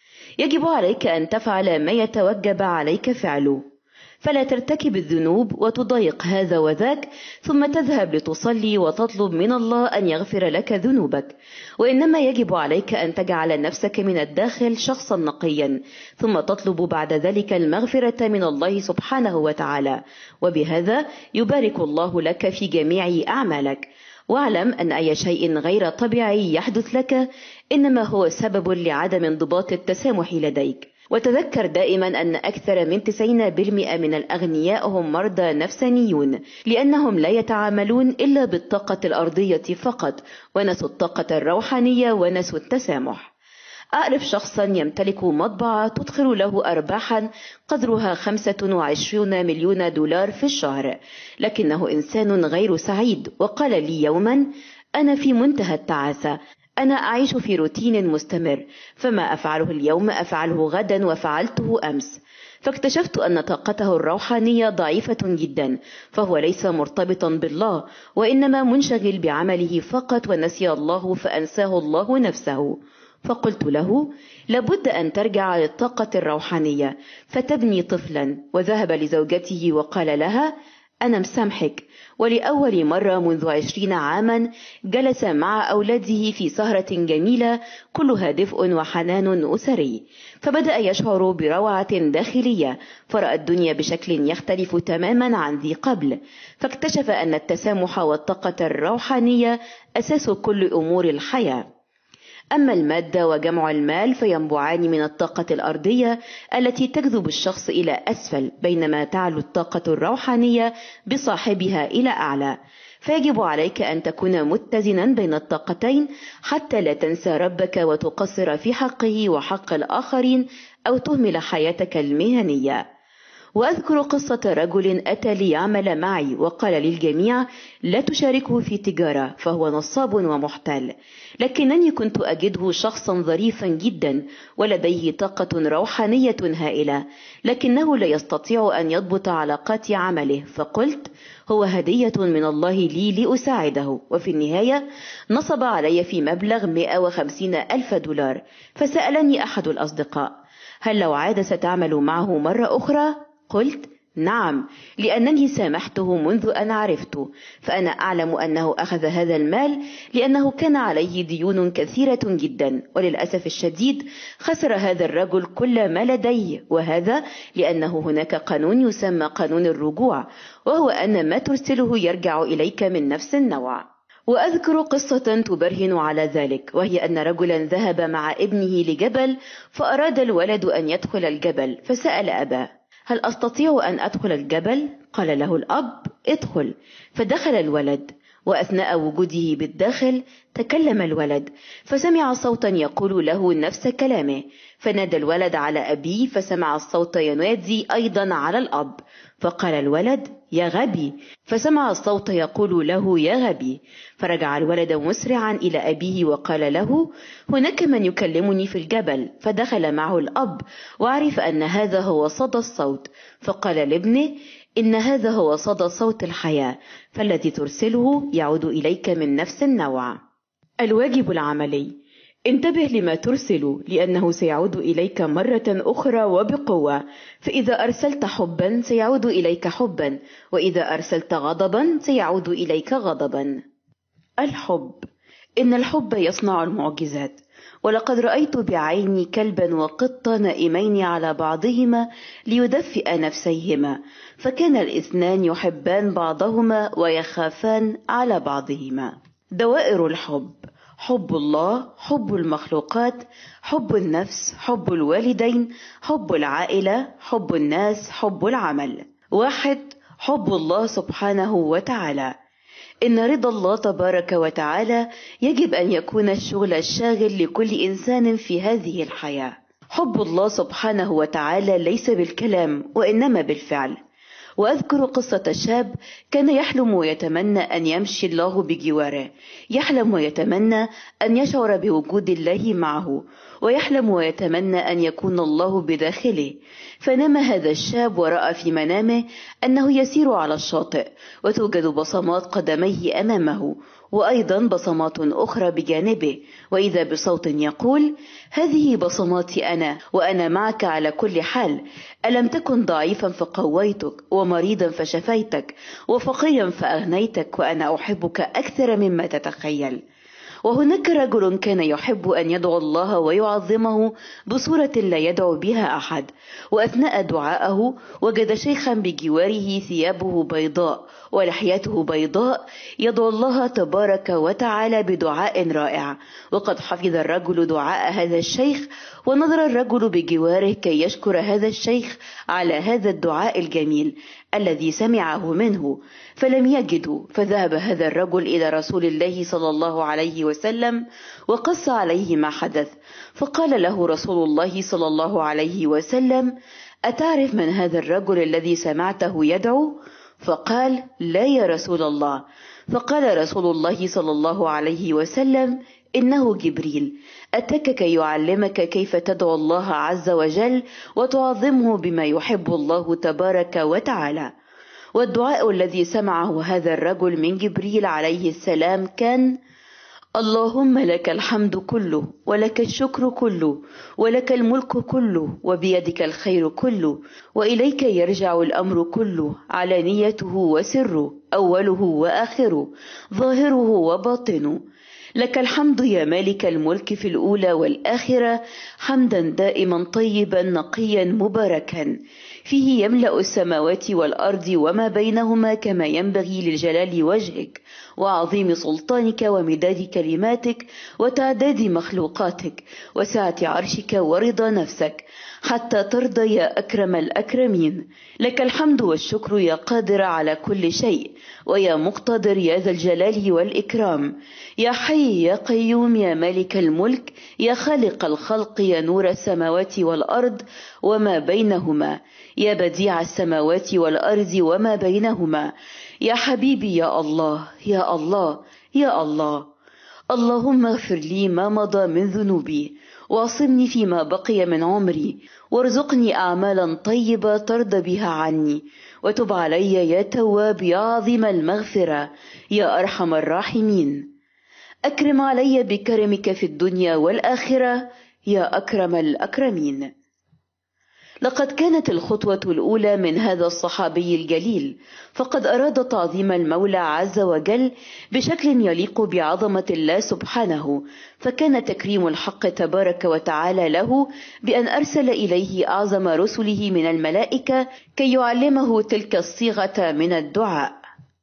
S1: يجب عليك أن تفعل ما يتوجب عليك فعله، فلا ترتكب الذنوب وتضايق هذا وذاك ثم تذهب لتصلي وتطلب من الله أن يغفر لك ذنوبك، وإنما يجب عليك أن تجعل نفسك من الداخل شخصا نقيا، ثم تطلب بعد ذلك المغفرة من الله سبحانه وتعالى، وبهذا يبارك الله لك في جميع أعمالك. واعلم أن أي شيء غير طبيعي يحدث لك إنما هو سبب لعدم انضباط التسامح لديك. وتذكر دائما أن أكثر من تسعين بالمئة من الأغنياء هم مرضى نفسانيون، لأنهم لا يتعاملون إلا بالطاقة الأرضية فقط، ونسوا الطاقة الروحانية ونسوا التسامح. أعرف شخصا يمتلك مطبعة تدخل له أرباحا قدرها خمسة وعشرين مليون دولار في الشهر، لكنه إنسان غير سعيد، وقال لي يوما: أنا في منتهى التعاسة، أنا أعيش في روتين مستمر، فما أفعله اليوم أفعله غدا وفعلته أمس. فاكتشفت أن طاقته الروحانية ضعيفة جدا، فهو ليس مرتبطا بالله، وإنما منشغل بعمله فقط، ونسي الله فأنساه الله نفسه. فقلت له: لابد أن ترجع للطاقة الروحانية فتبني طفلا. وذهب لزوجته وقال لها: أنا مسامحك. ولأول مرة منذ عشرين عاما جلس مع أولاده في سهرة جميلة كلها دفء وحنان أسري، فبدأ يشعر بروعة داخلية، فرأى الدنيا بشكل يختلف تماما عن ذي قبل، فاكتشف أن التسامح والطاقة الروحانية أساس كل أمور الحياة. أما المادة وجمع المال فينبعان من الطاقة الأرضية التي تجذب الشخص إلى أسفل، بينما تعلو الطاقة الروحانية بصاحبها إلى أعلى. فيجب عليك أن تكون متزنا بين الطاقتين حتى لا تنسى ربك وتقصر في حقه وحق الآخرين، أو تهمل حياتك المهنية. وأذكر قصة رجل أتى ليعمل معي وقال للجميع لا تشاركه في تجارة فهو نصاب ومحتال، لكنني كنت أجده شخصا ظريفا جدا ولديه طاقة روحانية هائلة، لكنه لا يستطيع أن يضبط علاقات عمله، فقلت هو هدية من الله لي لأساعده. وفي النهاية نصب علي في مبلغ مئة وخمسين ألف دولار. فسألني أحد الأصدقاء هل لو عاد ستعمل معه مرة أخرى؟ قلت نعم، لأنني سامحته منذ أن عرفته، فأنا أعلم أنه أخذ هذا المال لأنه كان عليه ديون كثيرة جدا، وللأسف الشديد خسر هذا الرجل كل ما لديه، وهذا لأنه هناك قانون يسمى قانون الرجوع، وهو أن ما ترسله يرجع إليك من نفس النوع. وأذكر قصة تبرهن على ذلك، وهي أن رجلا ذهب مع ابنه لجبل، فأراد الولد أن يدخل الجبل، فسأل أباه هل أستطيع أن أدخل الجبل؟ قال له الأب ادخل، فدخل الولد، وأثناء وجوده بالداخل تكلم الولد، فسمع صوتا يقول له نفس كلامه، فنادى الولد على أبيه، فسمع الصوت ينادي أيضا على الأب، فقال الولد يا غبي، فسمع الصوت يقول له يا غبي، فرجع الولد مسرعا إلى أبيه وقال له هناك من يكلمني في الجبل، فدخل معه الأب وعرف أن هذا هو صدى الصوت، فقال لابنه إن هذا هو صدى صوت الحياة، فالذي ترسله يعود إليك من نفس النوع. الواجب العملي: انتبه لما ترسل، لأنه سيعود إليك مرة أخرى وبقوة، فإذا أرسلت حبا سيعود إليك حبا، وإذا أرسلت غضبا سيعود إليك غضبا. الحب: إن الحب يصنع المعجزات، ولقد رأيت بعيني كلبا وقطة نائمين على بعضهما ليدفئ نفسيهما، فكان الاثنان يحبان بعضهما ويخافان على بعضهما. دوائر الحب: حب الله، حب المخلوقات، حب النفس، حب الوالدين، حب العائلة، حب الناس، حب العمل. واحد. حب الله سبحانه وتعالى. إن رضا الله تبارك وتعالى يجب أن يكون الشغل الشاغل لكل إنسان في هذه الحياة. حب الله سبحانه وتعالى ليس بالكلام وإنما بالفعل. وأذكر قصة شاب كان يحلم ويتمنى أن يمشي الله بجواره، يحلم ويتمنى أن يشعر بوجود الله معه، ويحلم ويتمنى أن يكون الله بداخله. فنام هذا الشاب ورأى في منامه أنه يسير على الشاطئ، وتوجد بصمات قدميه أمامه، وأيضا بصمات أخرى بجانبه، وإذا بصوت يقول هذه بصماتي أنا، وأنا معك على كل حال، ألم تكن ضعيفا فقويتك، ومريضا فشفيتك، وفقيرا فأغنيتك، وأنا أحبك أكثر مما تتخيل. وهناك رجل كان يحب أن يدعو الله ويعظمه بصورة لا يدعو بها أحد، وأثناء دعائه وجد شيخا بجواره ثيابه بيضاء ولحيته بيضاء يدعو الله تبارك وتعالى بدعاء رائع، وقد حفظ الرجل دعاء هذا الشيخ، ونظر الرجل بجواره كي يشكر هذا الشيخ على هذا الدعاء الجميل الذي سمعه منه، فلم يجده، فذهب هذا الرجل إلى رسول الله صلى الله عليه وسلم وقص عليه ما حدث، فقال له رسول الله صلى الله عليه وسلم أتعرف من هذا الرجل الذي سمعته يدعو؟ فقال لا يا رسول الله. فقال رسول الله صلى الله عليه وسلم إنه جبريل أتاك كي يعلمك كيف تدعو الله عز وجل وتعظمه بما يحب الله تبارك وتعالى. والدعاء الذي سمعه هذا الرجل من جبريل عليه السلام كان اللهم لك الحمد كله، ولك الشكر كله، ولك الملك كله، وبيدك الخير كله، وإليك يرجع الأمر كله، علانيته وسره، أوله وآخره، ظاهره وباطنه. لك الحمد يا مالك الملك في الأولى والآخرة، حمدا دائما طيبا نقيا مباركا، فيه يملأ السماوات والأرض وما بينهما كما ينبغي لجلال وجهك وعظيم سلطانك ومداد كلماتك وتعداد مخلوقاتك وسعة عرشك ورضا نفسك، حتى ترضى يا أكرم الأكرمين. لك الحمد والشكر يا قادر على كل شيء، ويا مقتدر يا ذا الجلال والإكرام، يا حي يا قيوم يا مالك الملك، يا خالق الخلق، يا نور السماوات والأرض وما بينهما، يا بديع السماوات والأرض وما بينهما، يا حبيبي يا الله يا الله يا الله. اللهم اغفر لي ما مضى من ذنوبي، واعصمني فيما بقي من عمري، وارزقني أعمالا طيبة ترضى بها عني، وتب علي يا تواب يا عظيم المغفرة يا أرحم الراحمين. أكرم علي بكرمك في الدنيا والآخرة يا أكرم الأكرمين. لقد كانت الخطوة الأولى من هذا الصحابي الجليل، فقد أراد تعظيم المولى عز وجل بشكل يليق بعظمة الله سبحانه، فكان تكريم الحق تبارك وتعالى له بأن أرسل إليه أعظم رسله من الملائكة كي يعلمه تلك الصيغة من الدعاء.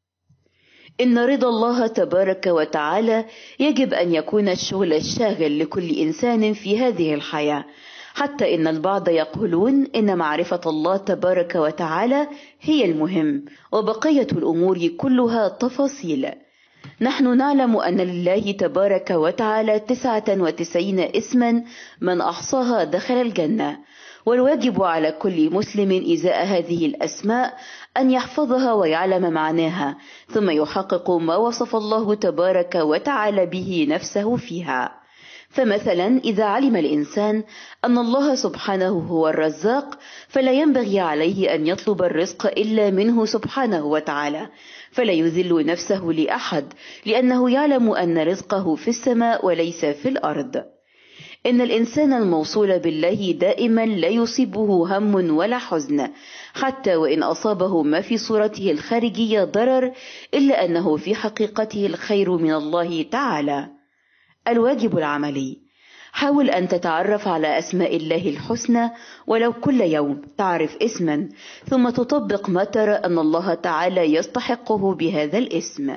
S1: إن رضا الله تبارك وتعالى يجب أن يكون الشغل الشاغل لكل إنسان في هذه الحياة، حتى إن البعض يقولون إن معرفة الله تبارك وتعالى هي المهم، وبقية الأمور كلها تفاصيل. نحن نعلم أن لله تبارك وتعالى تسعة وتسعين اسما من أحصاها دخل الجنة، والواجب على كل مسلم إزاء هذه الأسماء أن يحفظها ويعلم معناها، ثم يحقق ما وصف الله تبارك وتعالى به نفسه فيها. فمثلا إذا علم الإنسان أن الله سبحانه هو الرزاق، فلا ينبغي عليه أن يطلب الرزق إلا منه سبحانه وتعالى، فلا يذل نفسه لأحد، لأنه يعلم أن رزقه في السماء وليس في الأرض. إن الإنسان الموصول بالله دائما لا يصيبه هم ولا حزن، حتى وإن أصابه ما في صورته الخارجية ضرر، إلا أنه في حقيقته الخير من الله تعالى. الواجب العملي: حاول أن تتعرف على أسماء الله الحسنى، ولو كل يوم تعرف اسما، ثم تطبق ما ترى أن الله تعالى يستحقه بهذا الاسم.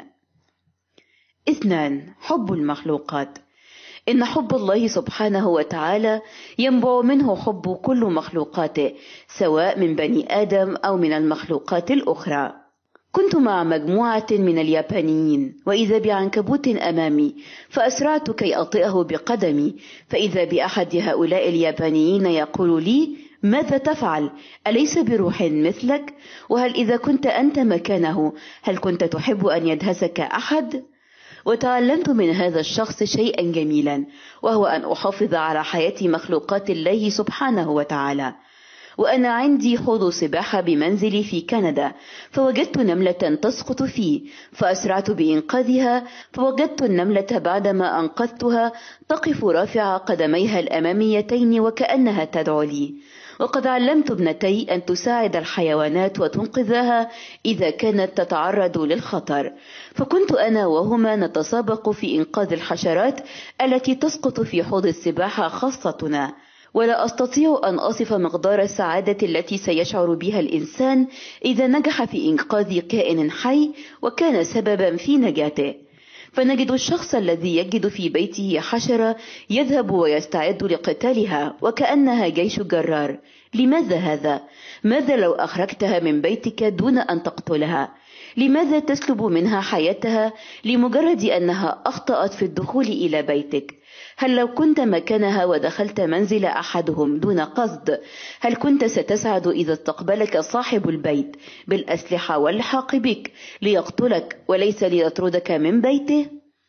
S1: اثنان: حب المخلوقات. إن حب الله سبحانه وتعالى ينبع منه حب كل مخلوقاته، سواء من بني آدم أو من المخلوقات الأخرى. كنت مع مجموعة من اليابانيين، وإذا بعنكبوت أمامي، فأسرعت كي أطئه بقدمي، فإذا بأحد هؤلاء اليابانيين يقول لي: ماذا تفعل؟ أليس بروح مثلك؟ وهل إذا كنت أنت مكانه هل كنت تحب أن يدهسك أحد؟ وتعلمت من هذا الشخص شيئا جميلا، وهو أن أحافظ على حياة مخلوقات الله سبحانه وتعالى. وأنا عندي حوض سباحة بمنزلي في كندا، فوجدت نملة تسقط فيه، فأسرعت بإنقاذها، فوجدت النملة بعدما أنقذتها تقف رافعة قدميها الأماميتين وكأنها تدعو لي. وقد علمت ابنتي أن تساعد الحيوانات وتنقذها إذا كانت تتعرض للخطر، فكنت أنا وهما نتسابق في إنقاذ الحشرات التي تسقط في حوض السباحة خاصتنا. ولا أستطيع أن أصف مقدار السعادة التي سيشعر بها الإنسان إذا نجح في إنقاذ كائن حي وكان سببا في نجاته. فنجد الشخص الذي يجد في بيته حشرة يذهب ويستعد لقتالها وكأنها جيش جرار. لماذا هذا؟ ماذا لو أخرجتها من بيتك دون أن تقتلها؟ لماذا تسلب منها حياتها لمجرد أنها أخطأت في الدخول إلى بيتك؟ هل لو كنت مكانها ودخلت منزل أحدهم دون قصد، هل كنت ستسعد إذا استقبلك صاحب البيت بالأسلحة والحاق بك ليقتلك وليس ليطردك من بيته؟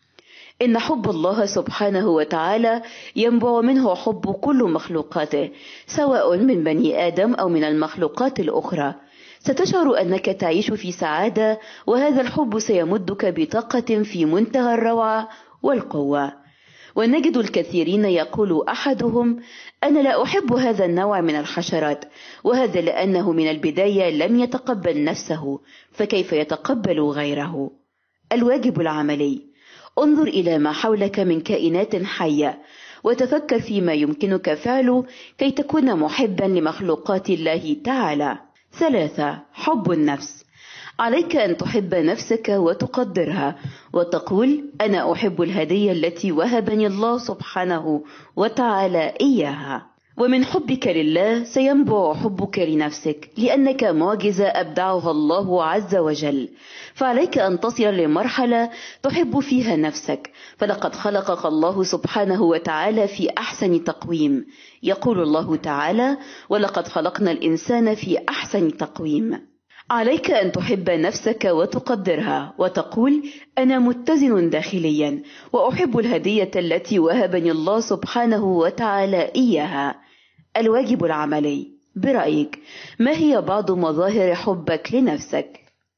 S1: إن حب الله سبحانه وتعالى ينبع منه حب كل مخلوقاته، سواء من بني آدم أو من المخلوقات الأخرى. ستشعر أنك تعيش في سعادة، وهذا الحب سيمدك بطاقة في منتهى الروعة والقوة. ونجد الكثيرين يقول أحدهم: أنا لا أحب هذا النوع من الحشرات، وهذا لأنه من البداية لم يتقبل نفسه، فكيف يتقبل غيره؟ الواجب العملي: انظر إلى ما حولك من كائنات حية، وتفكر فيما يمكنك فعله كي تكون محبا لمخلوقات الله تعالى. ثلاثة: حب النفس. عليك أن تحب نفسك وتقدرها، وتقول: أنا أحب الهدية التي وهبني الله سبحانه وتعالى إياها. ومن حبك لله سينبع حبك لنفسك، لأنك معجزة أبدعها الله عز وجل. فعليك أن تصل لمرحلة تحب فيها نفسك، فلقد خلقك الله سبحانه وتعالى في أحسن تقويم. يقول الله تعالى: ولقد خلقنا الإنسان في أحسن تقويم. عليك أن تحب نفسك وتقدرها وتقول: أنا متزن داخليا، وأحب الهدية التي وهبني الله سبحانه وتعالى إياها. الواجب العملي، برأيك ما هي بعض مظاهر حبك لنفسك؟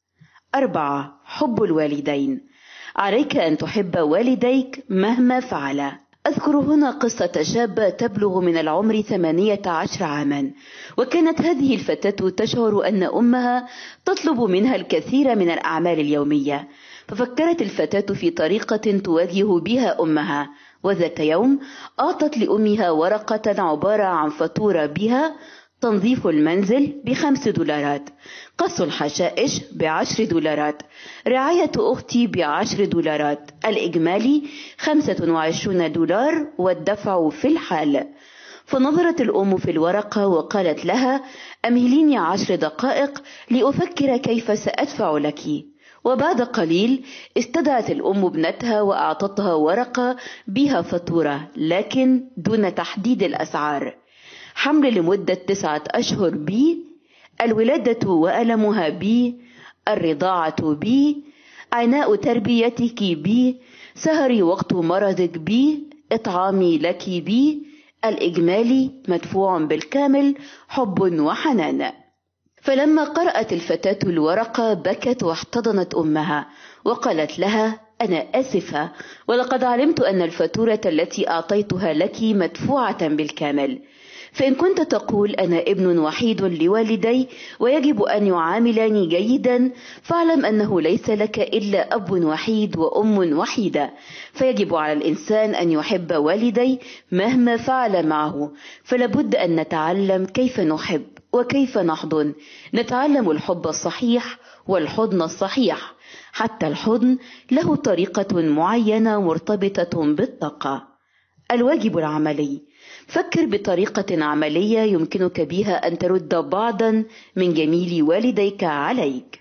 S1: أربعة. حب الوالدين. عليك أن تحب والديك مهما فعلا. أذكر هنا قصة شابة تبلغ من العمر ثمانية عشر عاما، وكانت هذه الفتاة تشعر أن أمها تطلب منها الكثير من الأعمال اليومية، ففكرت الفتاة في طريقة تواجه بها أمها، وذات يوم أعطت لأمها ورقة عبارة عن فاتورة بها: تنظيف المنزل بخمس دولارات، قص الحشائش بعشر دولارات، رعاية أختي بعشر دولارات، الإجمالي خمسة وعشرون دولار والدفع في الحال. فنظرت الأم في الورقة وقالت لها: أمهليني عشر دقائق لأفكر كيف سأدفع لك. وبعد قليل استدعت الأم ابنتها وأعطتها ورقة بها فاتورة، لكن دون تحديد الأسعار: حمل لمدة تسعة أشهر بي، الولادة وألمها بي، الرضاعة بي، عناء تربيتك بي، سهري وقت مرضك بي، إطعامي لك بي، الإجمالي مدفوع بالكامل، حب وحنان. فلما قرأت الفتاة الورقة بكت واحتضنت أمها وقالت لها: أنا آسفة، ولقد علمت أن الفاتورة التي أعطيتها لك مدفوعة بالكامل. فإن كنت تقول أنا ابن وحيد لوالدي ويجب أن يعاملني جيدا، فاعلم أنه ليس لك إلا أب وحيد وأم وحيدة، فيجب على الإنسان أن يحب والدي مهما فعل معه. فلابد أن نتعلم كيف نحب وكيف نحضن، نتعلم الحب الصحيح والحضن الصحيح. حتى الحضن له طريقة معينة مرتبطة بالطاقة. الواجب العملي، فكر بطريقة عملية يمكنك بها أن ترد بعضا من جميل والديك عليك.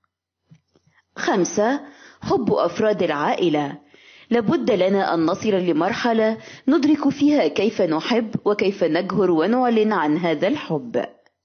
S1: خمسة. حب أفراد العائلة. لابد لنا أن نصل لمرحلة ندرك فيها كيف نحب وكيف نجهر ونعلن عن هذا الحب.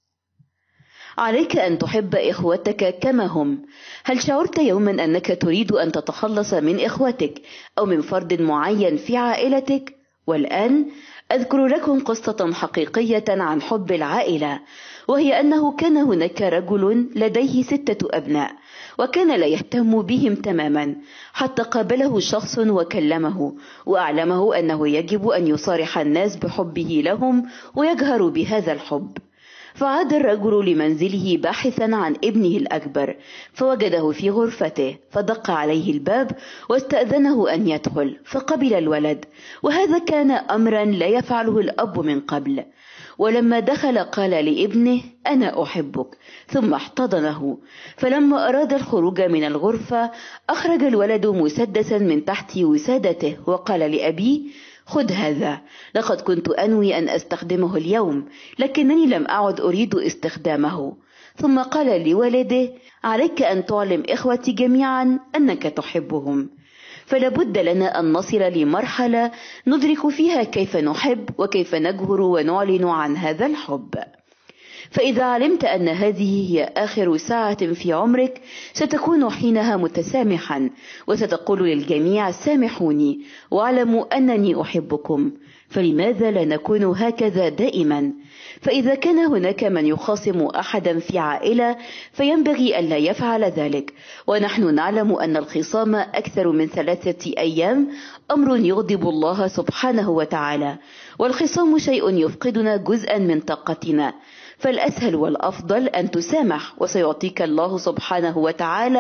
S1: عليك أن تحب إخوتك كما هم. هل شعرت يوما أنك تريد أن تتخلص من إخوتك أو من فرد معين في عائلتك؟ والآن أذكر لكم قصة حقيقية عن حب العائلة، وهي أنه كان هناك رجل لديه ستة أبناء، وكان لا يهتم بهم تماما، حتى قابله شخص وكلمه وأعلمه أنه يجب أن يصارح الناس بحبه لهم ويجهر بهذا الحب. فعاد الرجل لمنزله باحثا عن ابنه الأكبر، فوجده في غرفته، فدق عليه الباب واستأذنه أن يدخل، فقبل الولد، وهذا كان أمرا لا يفعله الأب من قبل. ولما دخل قال لابنه: أنا أحبك، ثم احتضنه. فلما أراد الخروج من الغرفة أخرج الولد مسدسا من تحت وسادته وقال لأبيه: خذ هذا، لقد كنت أنوي أن أستخدمه اليوم، لكنني لم أعد أريد استخدامه. ثم قال لولده: عليك أن تعلم إخوتي جميعا أنك تحبهم. فلابد لنا أن نصل لمرحلة ندرك فيها كيف نحب وكيف نجهر ونعلن عن هذا الحب. فإذا علمت أن هذه هي آخر ساعة في عمرك ستكون حينها متسامحا، وستقول للجميع: سامحوني واعلموا أنني أحبكم. فلماذا لا نكون هكذا دائما؟ فإذا كان هناك من يخاصم أحدا في عائلة فينبغي ألا يفعل ذلك، ونحن نعلم أن الخصام أكثر من ثلاثة أيام أمر يغضب الله سبحانه وتعالى، والخصام شيء يفقدنا جزءا من طاقتنا. فالأسهل والأفضل أن تسامح، وسيعطيك الله سبحانه وتعالى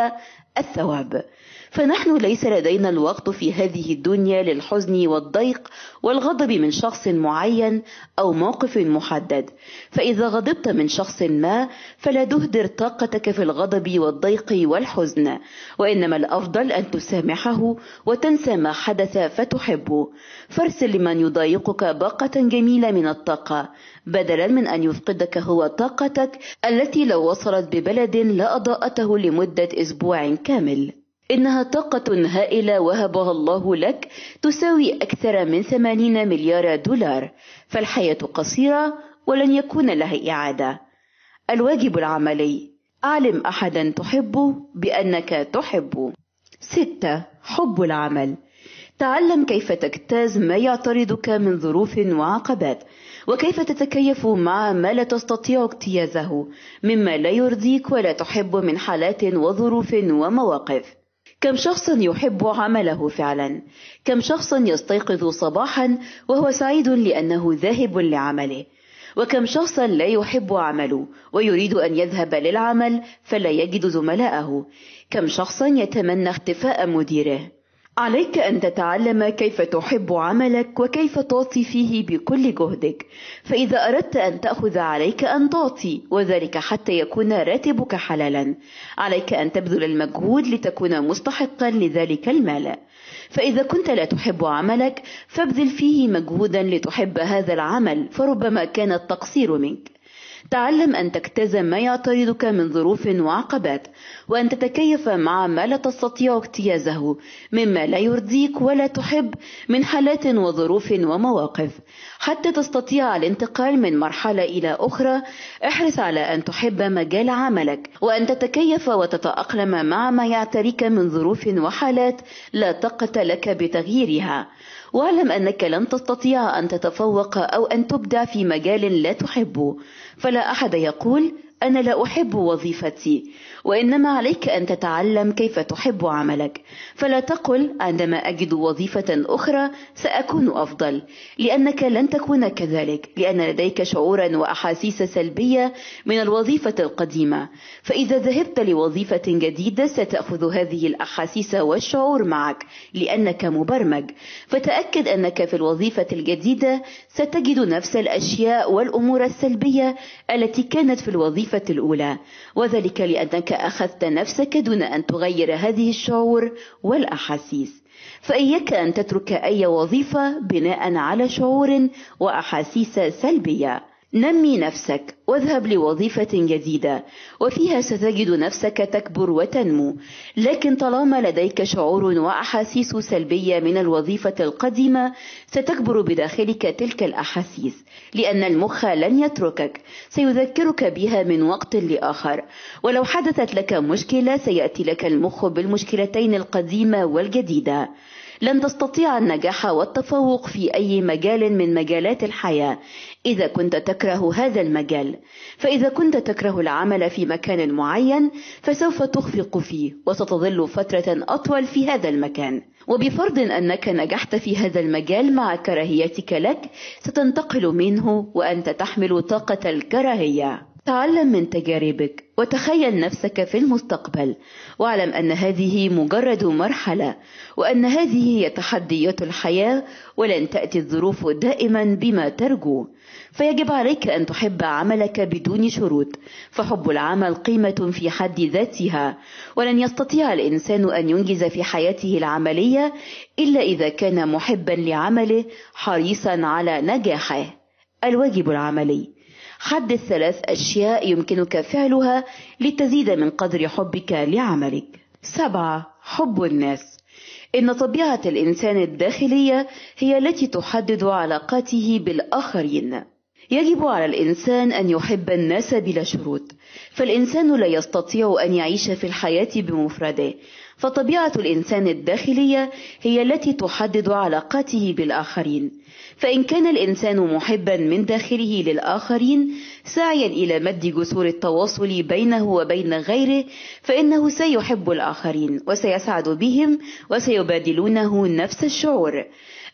S1: الثواب. فنحن ليس لدينا الوقت في هذه الدنيا للحزن والضيق والغضب من شخص معين أو موقف محدد، فإذا غضبت من شخص ما فلا تهدر طاقتك في الغضب والضيق والحزن، وإنما الأفضل أن تسامحه وتنسى ما حدث فتحبه. فارسل لمن يضايقك باقة جميلة من الطاقة بدلا من أن يفقدك هو طاقتك التي لو وصلت ببلد لأضاءته لمدة أسبوع كامل. إنها طاقة هائلة وهبها الله لك تساوي أكثر من ثمانين مليار دولار، فالحياة قصيرة ولن يكون لها إعادة. الواجب العملي: أعلم أحدا تحبه بأنك تحبه. ستة. حب العمل. تعلم كيف تجتاز ما يعترضك من ظروف وعقبات، وكيف تتكيف مع ما لا تستطيع اجتيازه مما لا يرضيك ولا تحب من حالات وظروف ومواقف. كم شخص يحب عمله فعلا؟ كم شخص يستيقظ صباحا وهو سعيد لأنه ذاهب لعمله؟ وكم شخص لا يحب عمله ويريد أن يذهب للعمل فلا يجد زملائه؟ كم شخص يتمنى اختفاء مديره؟ عليك أن تتعلم كيف تحب عملك وكيف تعطي فيه بكل جهدك، فإذا أردت أن تأخذ عليك أن تعطي، وذلك حتى يكون راتبك حلالا. عليك أن تبذل المجهود لتكون مستحقا لذلك المال. فإذا كنت لا تحب عملك فابذل فيه مجهودا لتحب هذا العمل، فربما كان التقصير منك. تعلم أن تجتاز ما يعترضك من ظروف وعقبات، وأن تتكيف مع ما لا تستطيع اجتيازه مما لا يرضيك ولا تحب من حالات وظروف ومواقف. حتى تستطيع الانتقال من مرحلة إلى أخرى، احرص على أن تحب مجال عملك، وأن تتكيف وتتأقلم مع ما يعتريك من ظروف وحالات لا طاقة لك بتغييرها. واعلم أنك لن تستطيع أن تتفوق أو أن تبدع في مجال لا تحبه، فلا أحد يقول أنا لا أحب وظيفتي، وإنما عليك أن تتعلم كيف تحب عملك. فلا تقل عندما أجد وظيفة أخرى سأكون أفضل، لأنك لن تكون كذلك، لأن لديك شعورا وأحاسيس سلبية من الوظيفة القديمة. فإذا ذهبت لوظيفة جديدة ستأخذ هذه الأحاسيس والشعور معك لأنك مبرمج. فتأكد أنك في الوظيفة الجديدة ستجد نفس الأشياء والأمور السلبية التي كانت في الوظيفة الأولى، وذلك لأنك أخذت نفسك دون أن تغير هذه الشعور والأحاسيس. فإياك أن تترك أي وظيفة بناء على شعور وأحاسيس سلبية. نمي نفسك واذهب لوظيفة جديدة وفيها ستجد نفسك تكبر وتنمو، لكن طالما لديك شعور وأحاسيس سلبية من الوظيفة القديمة ستكبر بداخلك تلك الأحاسيس، لأن المخ لن يتركك، سيذكرك بها من وقت لآخر. ولو حدثت لك مشكلة سيأتي لك المخ بالمشكلتين القديمة والجديدة. لن تستطيع النجاح والتفوق في أي مجال من مجالات الحياة إذا كنت تكره هذا المجال. فإذا كنت تكره العمل في مكان معين فسوف تخفق فيه وستظل فترة أطول في هذا المكان، وبفرض أنك نجحت في هذا المجال مع كراهيتك لك ستنتقل منه وأنت تحمل طاقة الكراهية. تعلم من تجاربك وتخيل نفسك في المستقبل، واعلم أن هذه مجرد مرحلة، وأن هذه هي تحديات الحياة، ولن تأتي الظروف دائما بما ترجو. فيجب عليك أن تحب عملك بدون شروط، فحب العمل قيمة في حد ذاتها، ولن يستطيع الإنسان أن ينجز في حياته العملية إلا إذا كان محبا لعمله حريصا على نجاحه. الواجب العملي: حدد ثلاث أشياء يمكنك فعلها لتزيد من قدر حبك لعملك. سبعة. حب الناس. إن طبيعة الإنسان الداخلية هي التي تحدد علاقاته بالآخرين. يجب على الإنسان أن يحب الناس بلا شروط، فالإنسان لا يستطيع أن يعيش في الحياة بمفرده، فطبيعة الإنسان الداخلية هي التي تحدد علاقاته بالآخرين. فإن كان الإنسان محبا من داخله للآخرين ساعيا إلى مد جسور التواصل بينه وبين غيره فإنه سيحب الآخرين وسيسعد بهم وسيبادلونه نفس الشعور.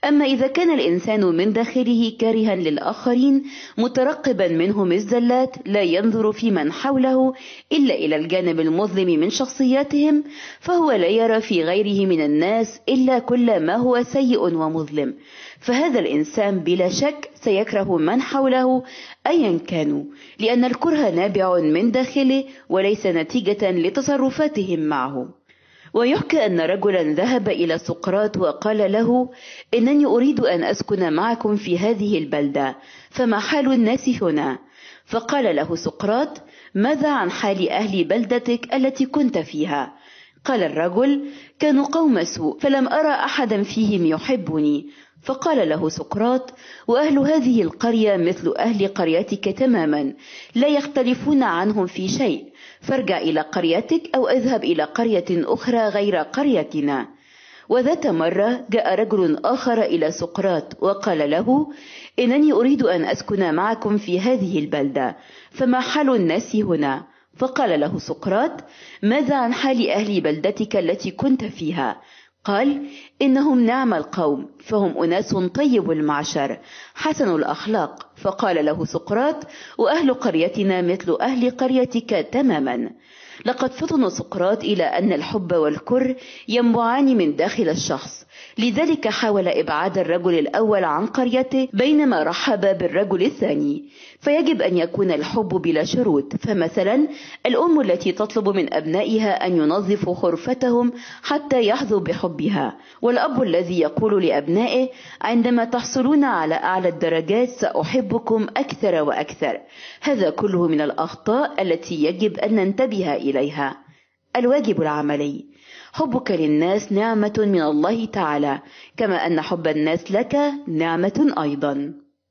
S1: أما إذا كان الإنسان من داخله كارها للآخرين مترقبا منهم الزلات، لا ينظر في من حوله إلا إلى الجانب المظلم من شخصياتهم، فهو لا يرى في غيره من الناس إلا كل ما هو سيء ومظلم، فهذا الإنسان بلا شك سيكره من حوله أيا كانوا، لأن الكره نابع من داخله وليس نتيجة لتصرفاتهم معه. ويحكى أن رجلا ذهب إلى سقراط وقال له: إنني أريد أن أسكن معكم في هذه البلدة، فما حال الناس هنا؟ فقال له سقراط: ماذا عن حال أهل بلدتك التي كنت فيها؟ قال الرجل: كانوا قوم سوء، فلم أرى أحدا فيهم يحبني. فقال له سقراط: وأهل هذه القرية مثل أهل قريتك تماما، لا يختلفون عنهم في شيء، فارجع إلى قريتك أو اذهب إلى قرية أخرى غير قريتنا. وذات مرة جاء رجل آخر إلى سقراط وقال له: إنني أريد أن أسكن معكم في هذه البلدة، فما حال الناس هنا؟ فقال له سقراط: ماذا عن حال أهل بلدتك التي كنت فيها؟ قال: إنهم نعم القوم، فهم أناس طيب المعشر حسن الأخلاق. فقال له سقراط: وأهل قريتنا مثل أهل قريتك تماما. لقد فطن سقراط إلى أن الحب والكره ينبعان من داخل الشخص، لذلك حاول إبعاد الرجل الأول عن قريته بينما رحب بالرجل الثاني. فيجب أن يكون الحب بلا شروط، فمثلا الأم التي تطلب من أبنائها أن ينظفوا غرفتهم حتى يحظوا بحبها، والأب الذي يقول لأبنائه عندما تحصلون على أعلى الدرجات سأحبكم أكثر وأكثر. هذا كله من الأخطاء التي يجب أن ننتبه إليها. الواجب العملي: حبك للناس نعمة من الله تعالى، كما أن حب الناس لك نعمة أيضا.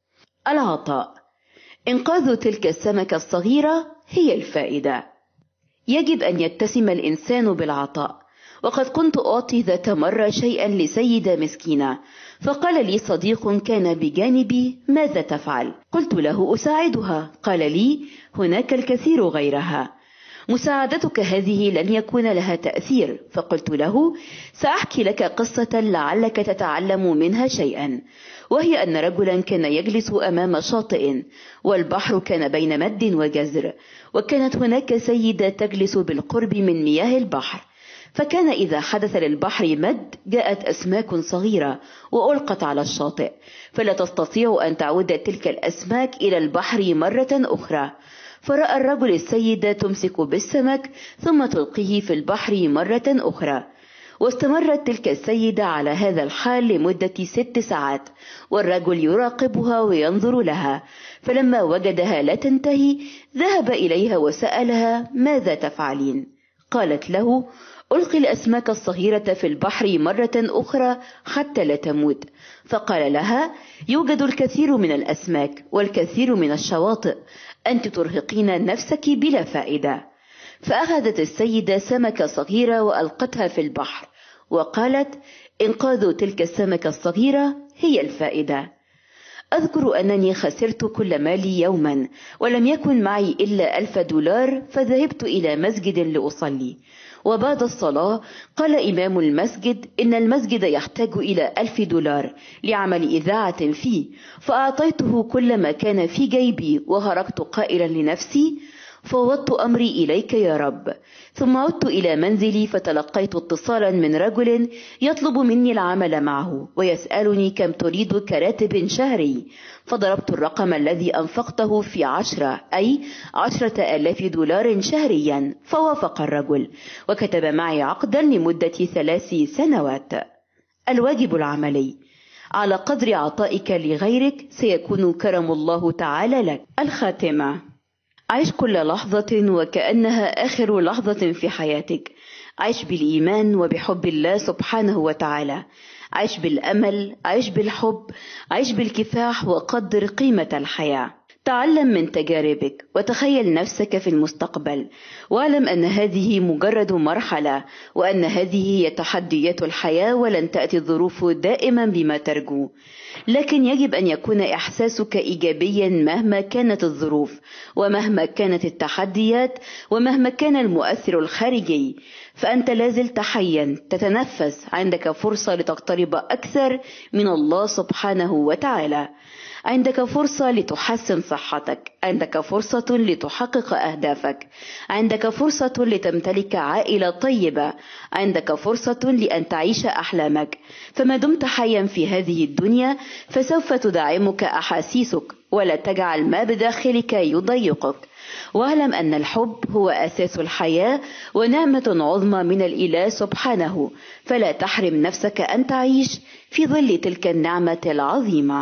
S1: العطاء: إنقاذ تلك السمكة الصغيرة هي الفائدة. يجب أن يتسم الإنسان بالعطاء. وقد كنت أعطي ذات مرة شيئا لسيدة مسكينة، فقال لي صديق كان بجانبي: ماذا تفعل؟ قلت له: أساعدها. قال لي: هناك الكثير غيرها، مساعدتك هذه لن يكون لها تأثير. فقلت له: سأحكي لك قصة لعلك تتعلم منها شيئا، وهي أن رجلا كان يجلس أمام شاطئ، والبحر كان بين مد وجزر، وكانت هناك سيدة تجلس بالقرب من مياه البحر، فكان إذا حدث للبحر مد جاءت أسماك صغيرة وألقت على الشاطئ، فلا تستطيع أن تعود تلك الأسماك إلى البحر مرة أخرى. فرأى الرجل السيدة تمسك بالسمك ثم تلقيه في البحر مرة أخرى، واستمرت تلك السيدة على هذا الحال لمدة ست ساعات، والرجل يراقبها وينظر لها، فلما وجدها لا تنتهي ذهب إليها وسألها: ماذا تفعلين؟ قالت له: ألقي الأسماك الصغيرة في البحر مرة أخرى حتى لا تموت. فقال لها: يوجد الكثير من الأسماك والكثير من الشواطئ، أنت ترهقين نفسك بلا فائدة. فأخذت السيدة سمكة صغيرة وألقتها في البحر، وقالت: إنقاذ تلك السمكة الصغيرة هي الفائدة. أذكر أنني خسرت كل مالي يوما، ولم يكن معي إلا ألف دولار، فذهبت إلى مسجد لأصلي، وبعد الصلاة قال إمام المسجد: إن المسجد يحتاج إلى ألف دولار لعمل إذاعة فيه، فأعطيته كل ما كان في جيبي، وخرجت قائلا لنفسي: فوضت أمري إليك يا رب. ثم عدت إلى منزلي فتلقيت اتصالا من رجل يطلب مني العمل معه ويسألني: كم تريد كراتب شهري؟ فضربت الرقم الذي أنفقته في عشرة، أي عشرة آلاف دولار شهريا، فوافق الرجل وكتب معي عقدا لمدة ثلاث سنوات. الواجب العملي: على قدر عطائك لغيرك سيكون كرم الله تعالى لك. الخاتمة: عيش كل لحظة وكأنها آخر لحظة في حياتك. عيش بالإيمان وبحب الله سبحانه وتعالى. عيش بالأمل، عيش بالحب، عيش بالكفاح، وقدر قيمة الحياة. تعلم من تجاربك وتخيل نفسك في المستقبل، واعلم أن هذه مجرد مرحلة، وأن هذه هي تحديات الحياة، ولن تأتي الظروف دائما بما ترجو، لكن يجب أن يكون إحساسك إيجابيا مهما كانت الظروف، ومهما كانت التحديات، ومهما كان المؤثر الخارجي. فأنت لازلت حيا تتنفس، عندك فرصة لتقترب أكثر من الله سبحانه وتعالى، عندك فرصة لتحسن صحتك، عندك فرصة لتحقق أهدافك، عندك فرصة لتمتلك عائلة طيبة، عندك فرصة لأن تعيش أحلامك. فما دمت حيا في هذه الدنيا فسوف تدعمك أحاسيسك، ولا تجعل ما بداخلك يضيقك. واعلم أن الحب هو أساس الحياة ونعمة عظمى من الإله سبحانه، فلا تحرم نفسك أن تعيش في ظل تلك النعمة العظيمة.